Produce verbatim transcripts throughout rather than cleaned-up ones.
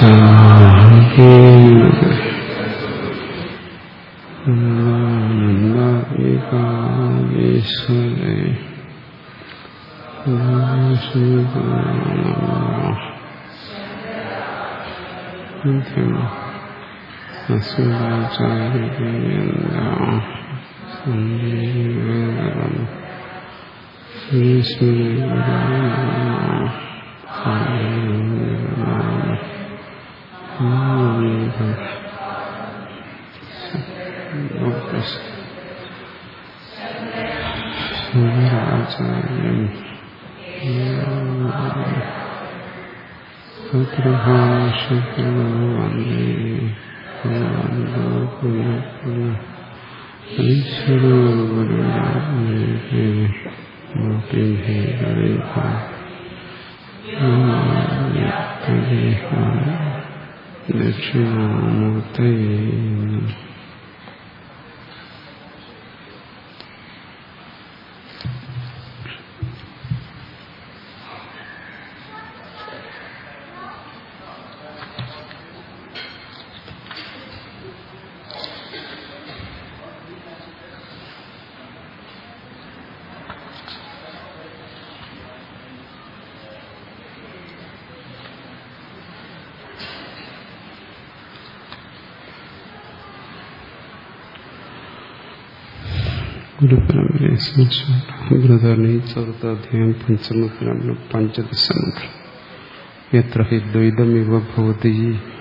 ദക്ഷിണാമൂർത്തേ ഗുരുപരമ്പരയെ സ്മരിച്ചുകൊണ്ട് ഗുരുധരണി ചതുർത്ഥാധ്യായം പഞ്ചമത്തിലാണ് പഞ്ചദശമന്ത്രം. യത്ര ഹി ദ്വൈതമിവ ഭവതി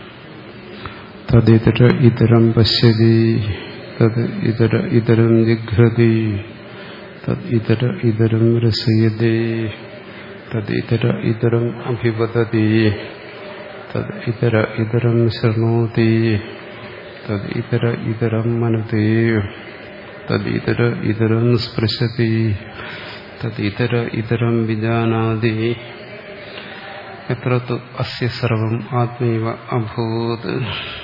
തദിതര ഇതരം പശ്യതി തത് ഇതര ഇതരം ജിഘ്രതി തത് ഇതര ഇതരം രസയതി തത് ഇതര ഇതരം അഭിവദതി തത് ഇതര ഇതരം ശൃണോതി തത് ഇതര ഇതരം മനതി തദിതര ഇതരം സ്പൃശതി തദിതര ഇതരം വിജാനാതി യത്ര തു അസ്യ സർവം ആത്മൈവ അഭൂത്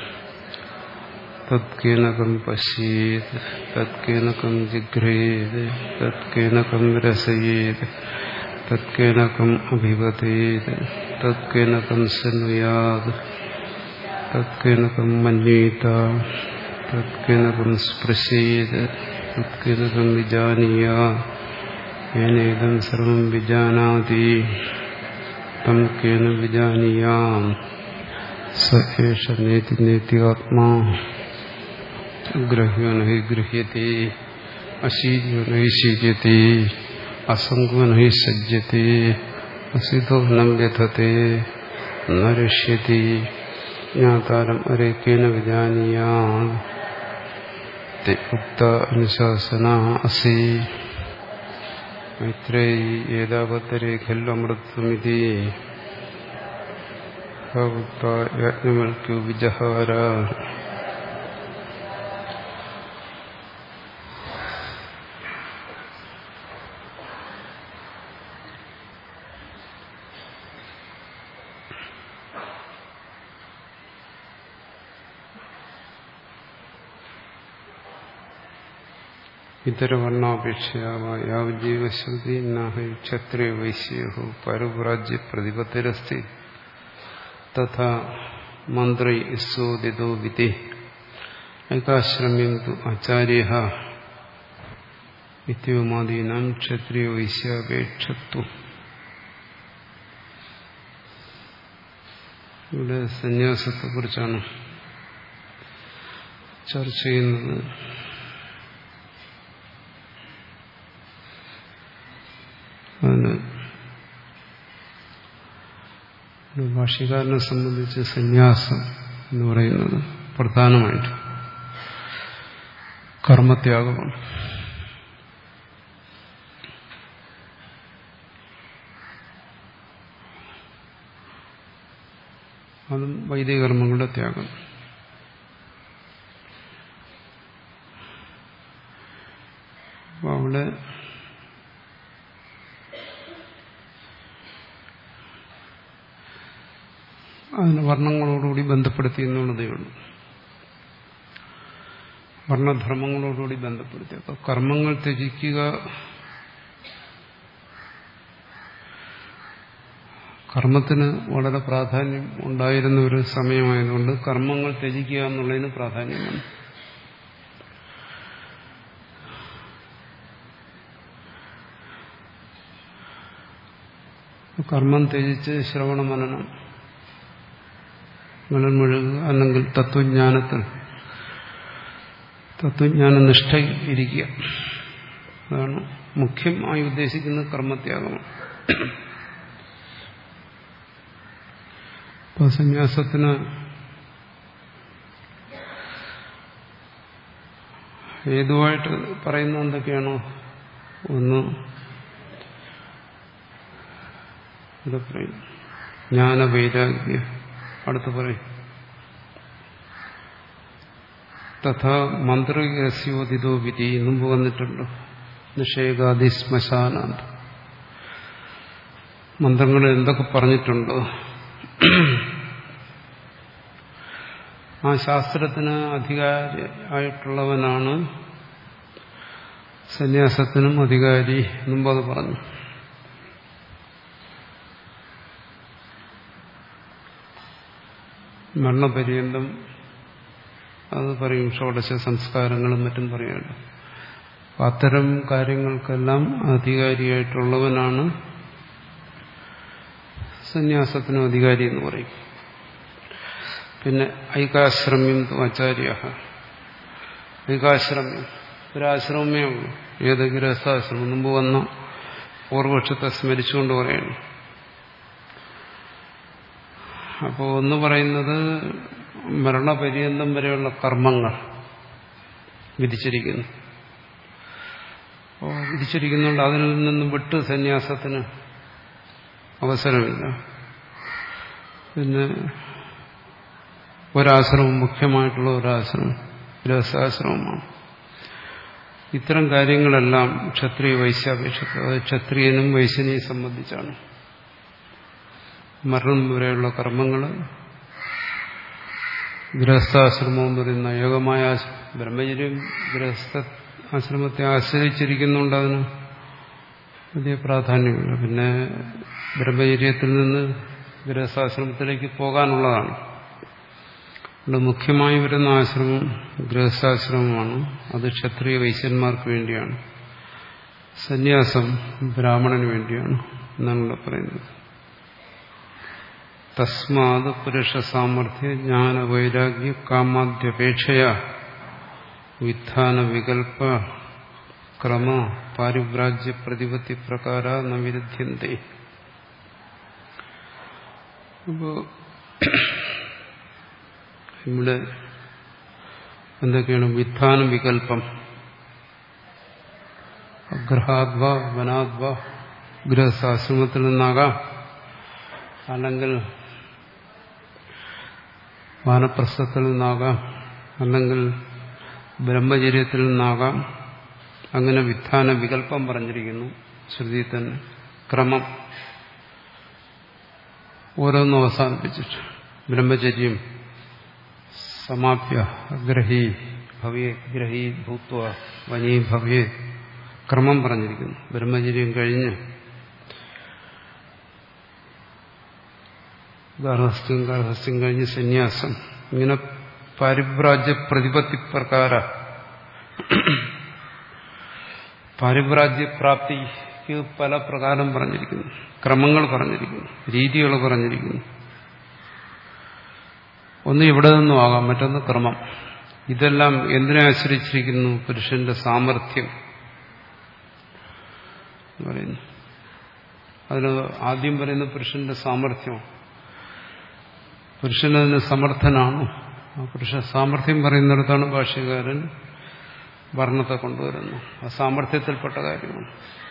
തത്കേനകം പശ്യേത് തത്കേനകം ജിഘ്രേത് തത്കേനകം രസയേത് തത്കേനകം അഭിവദേത് തത്കേനകം ശൃണുയാത് തത്കേനകം മന്യേത തത്കേനകം സ്പൃശേത് തത്കേനകം വിജാനീയാത് യേനേദം സർവം വിജാനാതി തം കേന വിജാനീയാം സ ഏഷ നേതി നേതി ആത്മാ ഗ്രഹ്യോ നഹി ഗൃഹ്യത്തെ അശീര്യോ നഹി ശീര്യത്തെ അസംഗോ നഹി സജ്ജത്തെ അസിതോ ന വ്യഥത്തെ ന രിഷ്യത്തെ ജ്ഞാതാരം അരേക്കേന വിജാനീയാം ഉക്ത അനുശാസന അസി മൈത്രേയി ഏതാവത്തരേ ഖല്ലു അമൃതമിതി ഉക്ത യാജ്ഞവൽക്യോ വിജഹാര. ഇതരവർണ്ണാപേക്ഷയാവജീവശ്രുതി നാഹി ക്ഷത്രിയ വൈശ്യോ പരവ്രാജ്യ പ്രതിപത്തിരസ്തി തഥാ മന്ത്രൈ ഇസ്സോദിതോ വിധി ഏകാശ്രമ്യം തു ആചാര്യഃ ഇത്യവുമാദീനാം ക്ഷത്രിയ വൈശ്യാപേക്ഷത്വം. ഇവിടെ സന്യാസത്തെക്കുറിച്ചാണ് ചർച്ച ചെയ്യുന്നത്. അതിന് ഭാഷ്യകാരനെ സംബന്ധിച്ച് സന്യാസം എന്ന് പറയുന്നത് പ്രധാനമായിട്ട് കർമ്മത്യാഗമാണ്. അതും വൈദിക കർമ്മങ്ങളുടെ ത്യാഗം. അപ്പോൾ അവിടെ അതിന് വർണ്ണങ്ങളോടുകൂടി ബന്ധപ്പെടുത്തി എന്നുള്ളതേ ഉള്ളൂ. വർണ്ണധർമ്മങ്ങളോടുകൂടി ബന്ധപ്പെടുത്തി. അപ്പോൾ കർമ്മങ്ങൾ ത്യജിക്കുക, കർമ്മത്തിന് വളരെ പ്രാധാന്യം ഉണ്ടായിരുന്ന ഒരു സമയമായതുകൊണ്ട് കർമ്മങ്ങൾ ത്യജിക്കുക എന്നുള്ളതിന് പ്രാധാന്യമാണ്. കർമ്മം ത്യജിച്ച് ശ്രവണ മനനം ങ്ങളിൽ മുഴുകുക, അല്ലെങ്കിൽ തത്വജ്ഞാനത്തിൽ തത്വജ്ഞാന നിഷ്ഠ ഇരിക്കുക. അതാണ് മുഖ്യമായി ഉദ്ദേശിക്കുന്നത് കർമ്മത്യാഗമാണ്. അപ്പോൾ സന്യാസത്തിന് ഹേതുവായിട്ട് പറയുന്ന എന്തൊക്കെയാണോ, ഒന്ന് ഇവിടെ പറയും ജ്ഞാനവൈരാഗ്യ, അടുത്ത് പറയും തഥാ മന്ത്രരസ്യോദിതോ വിധി, മുമ്പ് വന്നിട്ടുണ്ട്. നിഷേകാദി ശ്മശാനാന്ത, മന്ത്രങ്ങളിൽ എന്തൊക്കെ പറഞ്ഞിട്ടുണ്ടോ ആ ശാസ്ത്രത്തിന് അധികാരി ആയിട്ടുള്ളവനാണ് സന്യാസത്തിനും അധികാരി. മുമ്പ് അത് പറഞ്ഞു. മരണപര്യന്തം അത് പറയും, ഷോഡശ സംസ്കാരങ്ങളും മറ്റും പറയുമല്ലോ. അത്തരം കാര്യങ്ങൾക്കെല്ലാം അധികാരിയായിട്ടുള്ളവനാണ് സന്യാസത്തിനും അധികാരി എന്ന് പറയും. പിന്നെ ഐകാശ്രമ്യം ആചാര്യ, ഐകാശ്രമ്യം ഒരാശ്രമമേ ഉള്ളൂ. ഏത് ഗൃഹസ്ഥാശ്രമം? മുമ്പ് വന്ന പൂർവപക്ഷത്തെ സ്മരിച്ചുകൊണ്ട് പറയണം. അപ്പോൾ ഒന്ന് പറയുന്നത് മരണപര്യന്തം വരെയുള്ള കർമ്മങ്ങൾ വിധിച്ചിരിക്കുന്നു. അപ്പോൾ വിധിച്ചിരിക്കുന്നുണ്ട്, അതിൽ നിന്നും വിട്ട് സന്യാസത്തിന് അവസരമില്ല. പിന്നെ ഒരാശ്രമം, മുഖ്യമായിട്ടുള്ള ഒരാശ്രമം ഗൃഹസ്ഥാശ്രമമാണ്. ഇത്തരം കാര്യങ്ങളെല്ലാം ക്ഷത്രിയ വൈശ്യാപേക്ഷത്തിൽ, അത് ക്ഷത്രിയനും വൈശ്യനെയും സംബന്ധിച്ചാണ്. മരണം വരെയുള്ള കർമ്മങ്ങൾ ഗൃഹസ്ഥാശ്രമം എന്ന് പറയുന്ന ഏകമായ ബ്രഹ്മചര്യം ഗൃഹസ്ഥ ആശ്രമത്തെ ആശ്രയിച്ചിരിക്കുന്നുണ്ട്, അതിന് വലിയ പ്രാധാന്യമില്ല. പിന്നെ ബ്രഹ്മചര്യത്തിൽ നിന്ന് ഗൃഹസ്ഥാശ്രമത്തിലേക്ക് പോകാനുള്ളതാണ്. ഇവിടെ മുഖ്യമായി വരുന്ന ആശ്രമം ഗൃഹസ്ഥാശ്രമമാണ്. അത് ക്ഷത്രിയ വൈശ്യന്മാർക്ക് വേണ്ടിയാണ്. സന്യാസം ബ്രാഹ്മണന് വേണ്ടിയാണ് എന്നാണ് ഇവിടെ പറയുന്നത്. തസ്മാത് പുരുഷ സാമർഥ്യ ജ്ഞാന വൈരാഗ്യ കാമാദ്യപേക്ഷയ വിധാന വികൽപ്പ ക്രമ പാരിവ്രാജ്യ പ്രതിപത്തി പ്രകാര ന വിരുദ്ധ്യന്തേ. അപ്പോ ഇവിടെ എന്തൊക്കെയാണ്? വിധാന വികല്പം, ഗൃഹാദ്വ വനാദ്വ, ഗൃഹസ്ഥാശ്രമത്തിൽ നിന്നാകാം, അല്ലെങ്കിൽ വാനപ്രസ്ഥത്തിൽ നിന്നാകാം, അല്ലെങ്കിൽ ബ്രഹ്മചര്യത്തിൽ നിന്നാകാം. അങ്ങനെ വിധാന വികല്പം പറഞ്ഞിരിക്കുന്നു ശ്രുതി തന്നെ. ക്രമം ഓരോന്നും അവസാനിപ്പിച്ചിട്ട് ബ്രഹ്മചര്യം സമാപ്യ ഗ്രഹീ ഭവ്യേ ഗ്രഹീ ഭൂത്വ വനീ ഭവ്യേ, ക്രമം പറഞ്ഞിരിക്കുന്നു. ബ്രഹ്മചര്യം കഴിഞ്ഞ് ഗാർഹസ്ഥ്യം, ഗാർഹസ്ഥ്യം കഴിഞ്ഞ് സന്യാസം, ഇങ്ങനെ പാരിവ്രാജ്യ പ്രതിപത്തി പ്രകാര പാരിവ്രാജ്യപ്രാപ്തിക്ക് പല പ്രകാരം പറഞ്ഞിരിക്കുന്നു, ക്രമങ്ങൾ പറഞ്ഞിരിക്കുന്നു, രീതികൾ പറഞ്ഞിരിക്കുന്നു. ഒന്ന് ഇവിടെ നിന്നും ആകാം, മറ്റൊന്ന് ക്രമം. ഇതെല്ലാം എന്തിനെ ആശ്രയിച്ചിരിക്കുന്നു? പുരുഷന്റെ സാമർഥ്യം പറയുന്നു. അതിന് ആദ്യം പറയുന്ന പുരുഷന്റെ സാമർഥ്യം. പുരുഷനതിന് സമർത്ഥനാണോ? ആ പുരുഷ സാമർഥ്യം പറയുന്നിടത്താണ് ഭാഷ്യകാരൻ വർണ്ണത്തെ കൊണ്ടുവരുന്നു. ആ സാമർഥ്യത്തിൽപ്പെട്ട കാര്യമാണ്.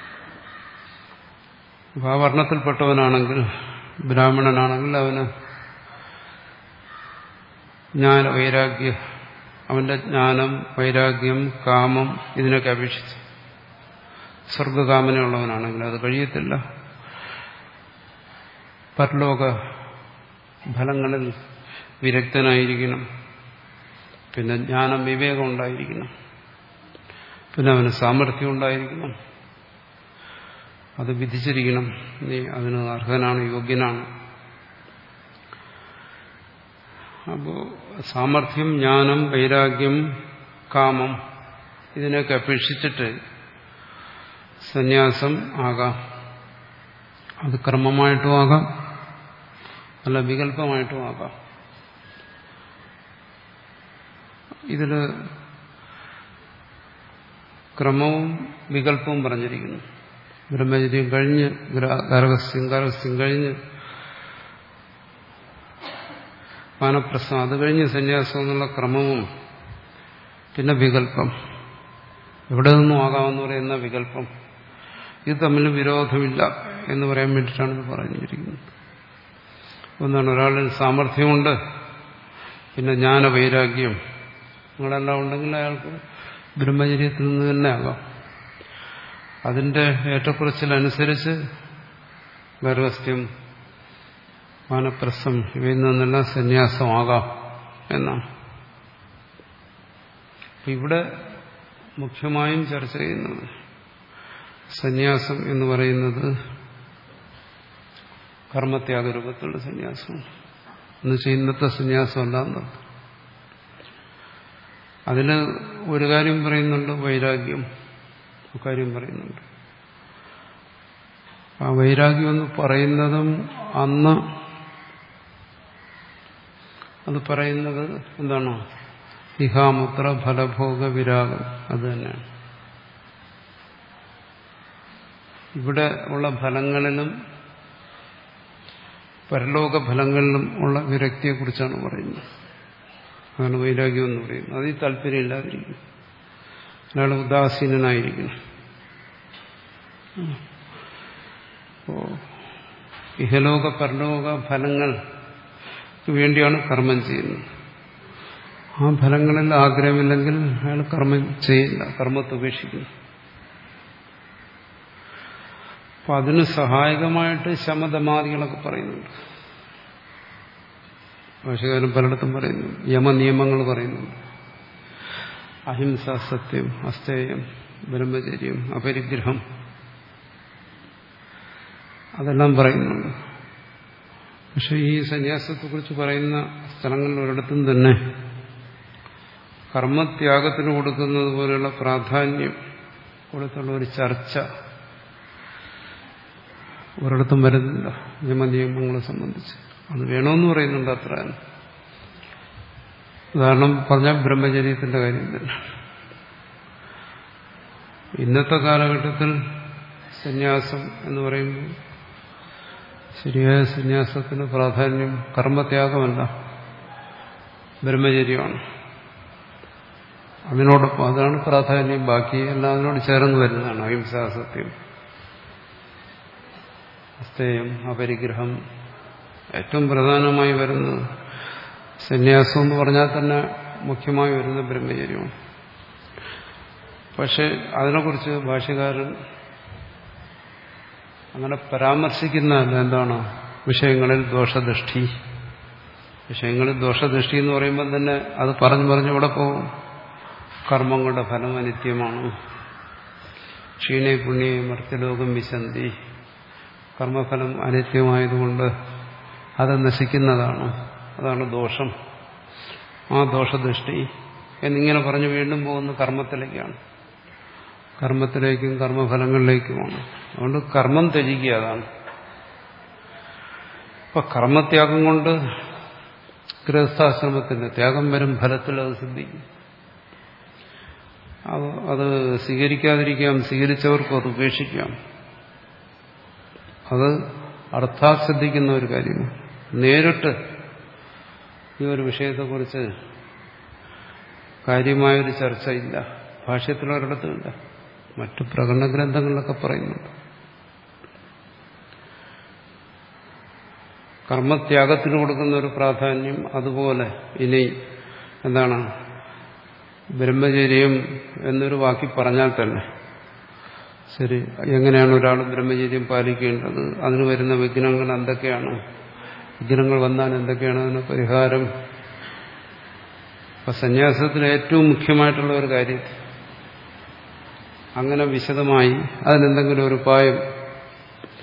അപ്പോൾ ആ വർണ്ണത്തിൽപ്പെട്ടവനാണെങ്കിൽ, ബ്രാഹ്മണനാണെങ്കിൽ അവന് ജ്ഞാന വൈരാഗ്യ, അവന്റെ ജ്ഞാനം, വൈരാഗ്യം, കാമം ഇതിനൊക്കെ അപേക്ഷിച്ച് സ്വർഗകാമനയുള്ളവനാണെങ്കിൽ അത് കഴിയത്തില്ല. പരലോക ഫലങ്ങളിൽ വിരക്തനായിരിക്കണം. പിന്നെ ജ്ഞാനം, വിവേകം ഉണ്ടായിരിക്കണം. പിന്നെ അവന് സാമർഥ്യം ഉണ്ടായിരിക്കണം. അത് വിധിച്ചിരിക്കണം. നീ അതിന് അർഹനാണ്, യോഗ്യനാണ്. അപ്പോൾ സാമർഥ്യം, ജ്ഞാനം, വൈരാഗ്യം, കാമം ഇതിനെയൊക്കെ അപേക്ഷിച്ചിട്ട് സന്യാസം ആകാം. അത് ക്രമമായിട്ടും ആകാം, അല്ല വികല്പമായിട്ടും ആകാം. ഇതിൽ ക്രമവും വികല്പവും പറഞ്ഞിരിക്കുന്നു. ബ്രഹ്മചര്യം കഴിഞ്ഞ് ഗാർഹസ്ഥ്യം, ഗാർഹസ്ഥ്യം കഴിഞ്ഞ് വാനപ്രസ്ഥം, അത് കഴിഞ്ഞ് സന്യാസം എന്നുള്ള ക്രമവും പിന്നെ വികല്പം, എവിടെ നിന്നും ആകാമെന്ന് പറയുന്ന വികല്പം, ഇത് തമ്മിൽ വിരോധമില്ല എന്ന് പറയാൻ വേണ്ടിയിട്ടാണ് ഇത് പറഞ്ഞിരിക്കുന്നത്. ഒന്നാണ് ഒരാളിൽ സാമർഥ്യമുണ്ട്, പിന്നെ ജ്ഞാനവൈരാഗ്യം നിങ്ങളെല്ലാം ഉണ്ടെങ്കിൽ അയാൾക്ക് ബ്രഹ്മചര്യത്തിൽ നിന്ന് തന്നെ ആകാം. അതിന്റെ ഏറ്റക്കുറച്ചിലനുസരിച്ച് ഗർഭസ്ഥ്യം, വാനപ്രസ്ഥം ഇവയിൽ നിന്നെല്ലാം സന്യാസമാകാം എന്നാണ് ഇവിടെ മുഖ്യമായും ചർച്ച ചെയ്യുന്നത്. സന്യാസം എന്ന് പറയുന്നത് കർമ്മത്യാഗ രൂപത്തിലുള്ള സന്യാസം എന്നുവെച്ചാൽ ഇന്നത്തെ സന്യാസമല്ല എന്നർത്ഥം. അതിന് ഒരു കാര്യം പറയുന്നുണ്ട്, വൈരാഗ്യം കാര്യം പറയുന്നുണ്ട്. ആ വൈരാഗ്യം എന്ന് പറയുന്നതും അന്ന് അത് പറയുന്നത് എന്താണ്? ഇഹാമുത്ര ഫലഭോഗ വിരാഗം. അത് തന്നെയാണ്. ഇവിടെ ഉള്ള ഫലങ്ങളിലും പരലോക ഫലങ്ങളിലും ഉള്ള വിരക്തിയെക്കുറിച്ചാണ് പറയുന്നത്. അതാണ് വൈരാഗ്യം എന്ന് പറയുന്നത്. അതിൽ താല്പര്യമില്ലാതിരിക്കും, ഒരാൾ ഉദാസീനനായിരിക്കണം. അപ്പോ ഇഹലോക പരലോക ഫലങ്ങൾക്ക് വേണ്ടിയാണ് കർമ്മം ചെയ്യുന്നത്. ആ ഫലങ്ങളിൽ ആഗ്രഹമില്ലെങ്കിൽ അയാൾ കർമ്മം ചെയ്യില്ല, കർമ്മത്തെ ഉപേക്ഷിക്കുന്നു. അപ്പൊ അതിന് സഹായകമായിട്ട് ശമതമാദികളൊക്കെ പറയുന്നുണ്ട്. ഭാഷകാരൻ പലയിടത്തും പറയുന്നു, യമനിയമങ്ങൾ പറയുന്നുണ്ട്. അഹിംസ, സത്യം, അസ്തേയം, ബ്രഹ്മചര്യം, അപരിഗ്രഹം, അതെല്ലാം പറയുന്നുണ്ട്. പക്ഷെ ഈ സന്യാസത്തെക്കുറിച്ച് പറയുന്ന സ്ഥലങ്ങളിൽ ഒരിടത്തും തന്നെ കർമ്മത്യാഗത്തിന് കൊടുക്കുന്നത് പോലെയുള്ള പ്രാധാന്യം കൊടുത്തുള്ള ഒരു ചർച്ച ഒരിടത്തും വരുന്നില്ല നിയമനിയമങ്ങളെ സംബന്ധിച്ച്. അത് വേണമെന്ന് പറയുന്നുണ്ട്, അത്ര. ഉദാഹരണം പറഞ്ഞാൽ ബ്രഹ്മചര്യത്തിന്റെ കാര്യം തന്നെ. ഇന്നത്തെ കാലഘട്ടത്തിൽ സന്യാസം എന്ന് പറയുമ്പോൾ ശരിയായ സന്യാസത്തിന് പ്രാധാന്യം കർമ്മത്യാഗമല്ല, ബ്രഹ്മചര്യമാണ്. അതിനോടൊപ്പം അതാണ് പ്രാധാന്യം. ബാക്കി എല്ലാം അതിനോട് ചേർന്ന് വരുന്നതാണ്. അഹിംസ, സത്യം, അസ്തേയം, അപരിഗ്രഹം. ഏറ്റവും പ്രധാനമായി വരുന്നത് സന്യാസം എന്ന് പറഞ്ഞാൽ തന്നെ മുഖ്യമായി വരുന്ന ബ്രഹ്മചര്യമാണ്. പക്ഷെ അതിനെക്കുറിച്ച് ഭാഷ്യകാരൻ അങ്ങനെ പരാമർശിക്കുന്നതല്ല. എന്താണ്? വിഷയങ്ങളിൽ ദോഷദൃഷ്ടി. വിഷയങ്ങളിൽ ദോഷദൃഷ്ടി എന്ന് പറയുമ്പോൾ തന്നെ അത് പറഞ്ഞു പറഞ്ഞ് ഇവിടെ പോകും. കർമ്മങ്ങളുടെ ഫലം അനിത്യമാണ്. ക്ഷീണേ പുണ്യേ മർത്യലോകം വിശന്തി. കർമ്മഫലം അനിത്യമായതുകൊണ്ട് അത് നശിക്കുന്നതാണ്. അതാണ് ദോഷം. ആ ദോഷദൃഷ്ടി എന്നിങ്ങനെ പറഞ്ഞു വീണ്ടും പോകുന്ന കർമ്മത്തിലേക്കാണ്. കർമ്മത്തിലേക്കും കർമ്മഫലങ്ങളിലേക്കുമാണ്. അതുകൊണ്ട് കർമ്മം ത്യജിക്കുക, അതാണ്. ഇപ്പൊ കർമ്മത്യാഗം കൊണ്ട് ഗൃഹസ്ഥാശ്രമത്തിന്റെ ത്യാഗം വരും, ഫലത്തിൽ അത് സിദ്ധിക്കും. അത് സ്വീകരിക്കാതിരിക്കാം, സ്വീകരിച്ചവർക്കും അത് ഉപേക്ഷിക്കാം. അത് അർത്ഥാത് ശ്രദ്ധിക്കുന്ന ഒരു കാര്യമാണ്. നേരിട്ട് ഈ ഒരു വിഷയത്തെക്കുറിച്ച് കാര്യമായൊരു ചർച്ചയില്ല, ഭാഷ്യത്തിലൊരിടത്തുമില്ല. മറ്റു പ്രകടന ഗ്രന്ഥങ്ങളിലൊക്കെ പറയുന്നുണ്ട്. കർമ്മത്യാഗത്തിന് കൊടുക്കുന്ന ഒരു പ്രാധാന്യം അതുപോലെ. ഇനി എന്താണ്? ബ്രഹ്മചര്യം എന്നൊരു വാക്കി പറഞ്ഞാൽ തന്നെ ശരി, എങ്ങനെയാണ് ഒരാൾ ബ്രഹ്മചര്യം പാലിക്കേണ്ടത്? അതിന് വരുന്ന വിഘ്നങ്ങൾ എന്തൊക്കെയാണ്? വിഘ്നങ്ങൾ വന്നാൽ എന്തൊക്കെയാണ് അതിന് പരിഹാരം? അപ്പൊ സന്യാസത്തിന് ഏറ്റവും മുഖ്യമായിട്ടുള്ള ഒരു കാര്യം അങ്ങനെ വിശദമായി അതിനെന്തെങ്കിലും ഒരു ഉപായം.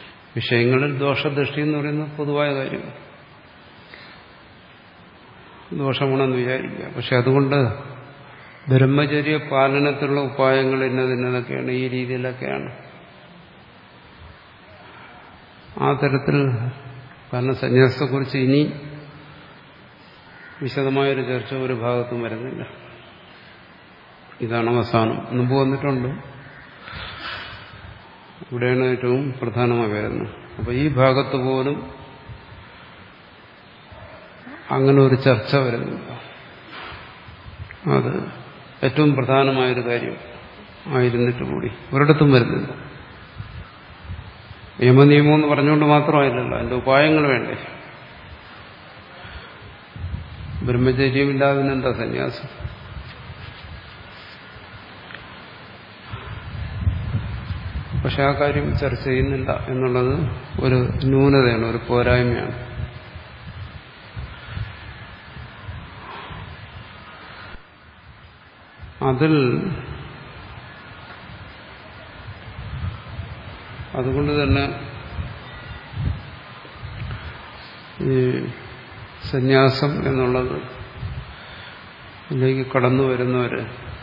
വിഷയങ്ങളിൽ ദോഷദൃഷ്ടി എന്ന് പറയുന്നത് പൊതുവായ കാര്യം. ദോഷമാണെന്ന് വിചാരിക്കുക. പക്ഷെ അതുകൊണ്ട് ബ്രഹ്മചര്യ പാലനത്തിലുള്ള ഉപായങ്ങൾ ഇന്നതിന്നതൊക്കെയാണ്, ഈ രീതിയിലൊക്കെയാണ്. ആ തരത്തിൽ, കാരണം സന്യാസത്തെക്കുറിച്ച് ഇനി വിശദമായൊരു ചർച്ച ഒരു ഭാഗത്തും വരുന്നില്ല. ഇതാണ് അവസാനം. മുമ്പ് വന്നിട്ടുണ്ട്, ഇവിടെയാണ് ഏറ്റവും പ്രധാനമായി വരുന്നത്. അപ്പൊ ഈ ഭാഗത്ത് പോലും അങ്ങനെ ഒരു ചർച്ച വരുന്നില്ല. അത് ഏറ്റവും പ്രധാനമായൊരു കാര്യം ആയിരുന്നിട്ട് കൂടി ഒരിടത്തും വരുന്നില്ല. യമനിയമം എന്ന് പറഞ്ഞുകൊണ്ട് മാത്രമായില്ലല്ലോ, അതിന്റെ ഉപായങ്ങൾ വേണ്ടേ. ബ്രഹ്മചര്യമില്ലാതെ എന്താ സന്യാസം? പക്ഷെ ആ കാര്യം ചർച്ച ചെയ്യുന്നില്ല എന്നുള്ളത് ഒരു ന്യൂനതയാണ്, ഒരു പോരായ്മയാണ്. അതിൽ അതുകൊണ്ട് തന്നെ ഈ സന്യാസം എന്നുള്ളത് ഇതിലേക്ക് കടന്നു വരുന്നവര്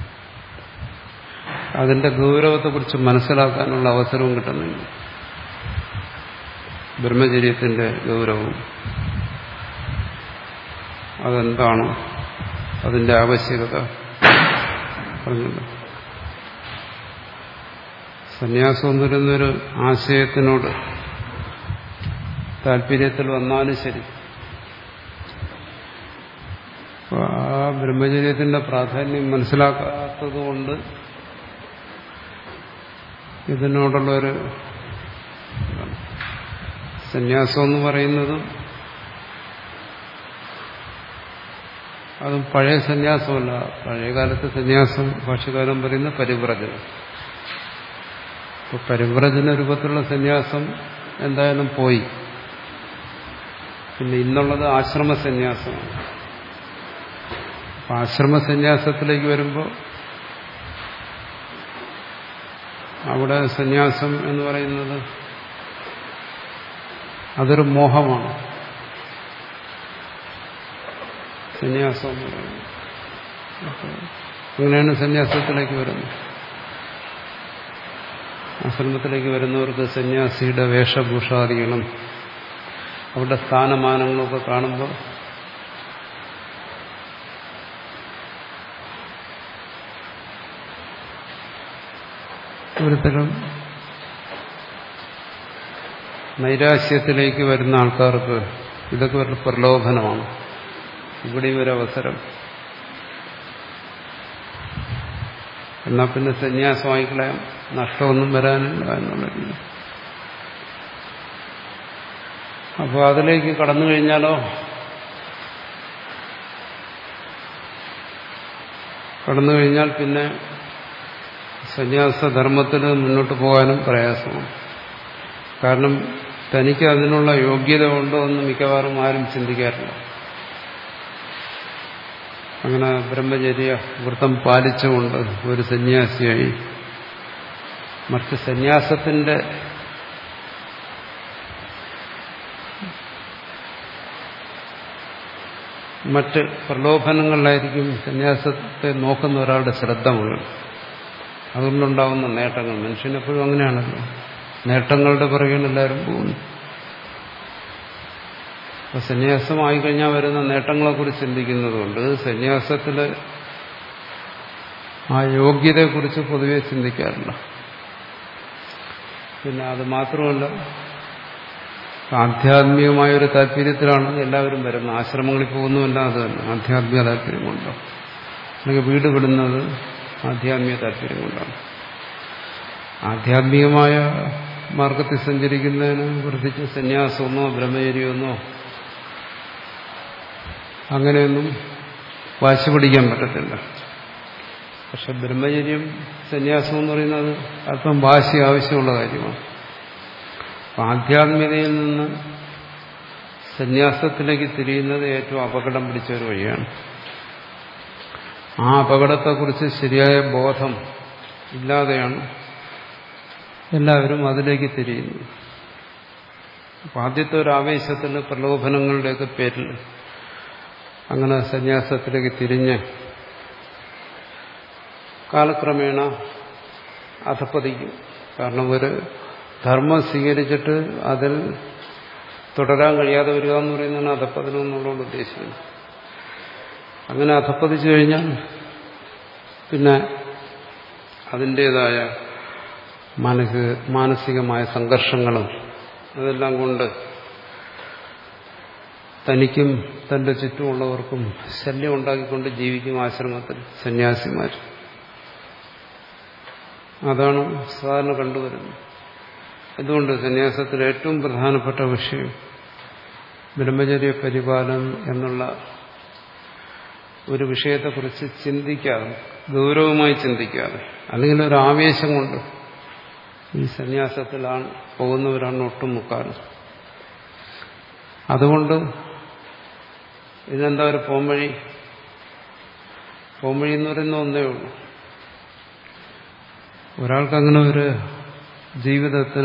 അതിന്റെ ഗൗരവത്തെക്കുറിച്ച് മനസ്സിലാക്കാനുള്ള അവസരവും കിട്ടുന്നില്ല. ബ്രഹ്മചര്യത്തിന്റെ ഗൗരവം അതെന്താണ്, അതിന്റെ ആവശ്യകത പറഞ്ഞല്ലോ. സന്യാസം എന്ന് പറയുന്നൊരു ആശയത്തിനോട് താല്പര്യത്തിൽ വന്നാലും ശരി, ആ ബ്രഹ്മചര്യത്തിന്റെ പ്രാധാന്യം മനസ്സിലാക്കാത്തതുകൊണ്ട് ഇതിനോടുള്ളൊരു സന്യാസം എന്ന് പറയുന്നതും അതും പഴയ സന്യാസമല്ല. പഴയകാലത്തെ സന്യാസം ഭാഷ്യകാലം പറയുന്ന പരിവ്രജനം. ഇപ്പൊ പരിവ്രജന രൂപത്തിലുള്ള സന്യാസം എന്തായാലും പോയി. പിന്നെ ഇന്നുള്ളത് ആശ്രമ സന്യാസമാണ്. അപ്പൊ ആശ്രമ സന്യാസത്തിലേക്ക് വരുമ്പോൾ അവിടെ സന്യാസം എന്ന് പറയുന്നത് അതൊരു മോഹമാണ്. സന്യാസം എന്ന് പറയുന്നത് അങ്ങനെയാണ് സന്യാസത്തിലേക്ക് വരുന്നത്. ആശ്രമത്തിലേക്ക് വരുന്നവർക്ക് സന്യാസിയുടെ വേഷഭൂഷാദികളും അവരുടെ സ്ഥാനമാനങ്ങളൊക്കെ കാണുമ്പോൾ ഒരുതരം നൈരാശ്യത്തിലേക്ക് വരുന്ന ആൾക്കാർക്ക് ഇതൊക്കെ ഒരു പ്രലോഭനമാണ്. ഇവിടെയും ഒരവസരം. എന്നാൽ പിന്നെ സന്യാസമായിക്കളയാം, നഷ്ടമൊന്നും വരാനില്ല എന്നുള്ള രീതി. അപ്പോൾ അതിലേക്ക് കടന്നു കഴിഞ്ഞാലോ കടന്നു കഴിഞ്ഞാൽ പിന്നെ സന്യാസധർമ്മത്തിന് മുന്നോട്ട് പോകാനും പ്രയാസമാണ്. കാരണം തനിക്ക് അതിനുള്ള യോഗ്യത ഉണ്ടോ എന്ന് മിക്കവാറും ആരും ചിന്തിക്കാറില്ല. അങ്ങനെ ബ്രഹ്മചര്യ വ്രതം പാലിച്ചുകൊണ്ട് ഒരു സന്യാസിയായി മറ്റ് സന്യാസത്തിന്റെ മറ്റ് പ്രലോഭനങ്ങളിലായിരിക്കും സന്യാസത്തെ നോക്കുന്ന ഒരാളുടെ ശ്രദ്ധ മുഴുവൻ. അതുകൊണ്ടുണ്ടാവുന്ന നേട്ടങ്ങൾ, മനുഷ്യനെപ്പോഴും അങ്ങനെയാണല്ലോ, നേട്ടങ്ങളുടെ പുറകെ എല്ലാവരും പോകുന്നു. അപ്പൊ സന്യാസമായി കഴിഞ്ഞാൽ വരുന്ന നേട്ടങ്ങളെക്കുറിച്ച് ചിന്തിക്കുന്നതുകൊണ്ട് സന്യാസത്തിലെ ആ യോഗ്യതയെക്കുറിച്ച് പൊതുവെ ചിന്തിക്കാറില്ല. പിന്നെ അത് മാത്രമല്ല, ആധ്യാത്മികമായൊരു താല്പര്യത്തിലാണ് എല്ലാവരും വരുന്നത്. ആശ്രമങ്ങളിൽ പോകുന്നുമല്ല, അത് തന്നെ ആധ്യാത്മിക താല്പര്യം കൊണ്ടോ, അല്ലെങ്കിൽ വീട് വിടുന്നത് ആധ്യാത്മിക താല്പര്യം കൊണ്ടാണ്. ആധ്യാത്മികമായ മാർഗത്തിൽ സഞ്ചരിക്കുന്നതിന് പ്രത്യേകിച്ച് സന്യാസമൊന്നോ ബ്രഹ്മചര്യമൊന്നോ അങ്ങനെയൊന്നും വാശി പിടിക്കാൻ പറ്റത്തില്ല. പക്ഷെ ബ്രഹ്മചര്യം സന്യാസം എന്ന് പറയുന്നത് അല്പം വാശി ആവശ്യമുള്ള കാര്യമാണ്. ആധ്യാത്മികതയിൽ നിന്ന് സന്യാസത്തിലേക്ക് തിരിയുന്നത് ഏറ്റവും അപകടം പിടിച്ച ഒരു വഴിയാണ്. ആ അപകടത്തെക്കുറിച്ച് ശരിയായ ബോധം ഇല്ലാതെയാണ് എല്ലാവരും അതിലേക്ക് തിരിയുന്നത്. അപ്പം ആദ്യത്തെ ഒരു ആവേശത്തിൽ പ്രലോഭനങ്ങളുടെയൊക്കെ പേരിൽ അങ്ങനെ സന്യാസത്തിലേക്ക് തിരിഞ്ഞ് കാലക്രമേണ അധപ്പതിക്കും. കാരണം ഒരു ധർമ്മം സ്വീകരിച്ചിട്ട് അതിൽ തുടരാൻ കഴിയാതെ വരിക എന്ന് പറയുന്നതാണ് അധപ്പതനം എന്നുള്ളതുകൊണ്ട് ഉദ്ദേശിക്കുന്നത്. അങ്ങനെ അധപ്പതിച്ചു കഴിഞ്ഞാൽ പിന്നെ അതിൻ്റെതായ മാനസിക മാനസികമായ സംഘർഷങ്ങളും അതെല്ലാം കൊണ്ട് തനിക്കും തന്റെ ചുറ്റുമുള്ളവർക്കും ശല്യം ഉണ്ടാക്കിക്കൊണ്ട് ജീവിക്കും ആശ്രമത്തിൽ സന്യാസിമാർ. അതാണ് സാധാരണ കണ്ടുവരുന്നത്. അതുകൊണ്ട് സന്യാസത്തിലെ ഏറ്റവും പ്രധാനപ്പെട്ട വിഷയം ബ്രഹ്മചര്യ പരിപാലനം എന്നുള്ള ഒരു വിഷയത്തെക്കുറിച്ച് ചിന്തിക്കാതെ, ഗൗരവമായി ചിന്തിക്കാതെ, അല്ലെങ്കിൽ ഒരു ആവേശം കൊണ്ട് ഈ സന്യാസത്തിലാണ് പോകുന്നവരാണ് ഒട്ടും മുക്കാലും. അതുകൊണ്ട് ഇതിനെന്താ ഒരു പോംവഴി? പോംവഴി എന്ന് പറയുന്ന ഒന്നേ ഉള്ളൂ. ഒരാൾക്കങ്ങനെ ഒരു ജീവിതത്തിൽ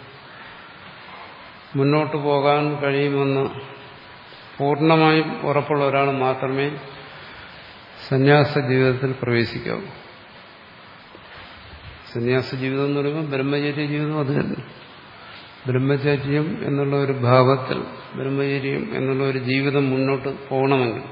മുന്നോട്ട് പോകാൻ കഴിയുമെന്ന് പൂർണ്ണമായും ഉറപ്പുള്ള ഒരാൾ മാത്രമേ സന്യാസ ജീവിതത്തിൽ പ്രവേശിക്കാവൂ. സന്യാസ ജീവിതം എന്ന് പറയുമ്പോൾ ബ്രഹ്മചര്യ ജീവിതം അത് തന്നെ. ബ്രഹ്മചര്യം എന്നുള്ള ഒരു ഭാവത്തിൽ, ബ്രഹ്മചര്യം എന്നുള്ള ഒരു ജീവിതം മുന്നോട്ട് പോകണമെങ്കിൽ,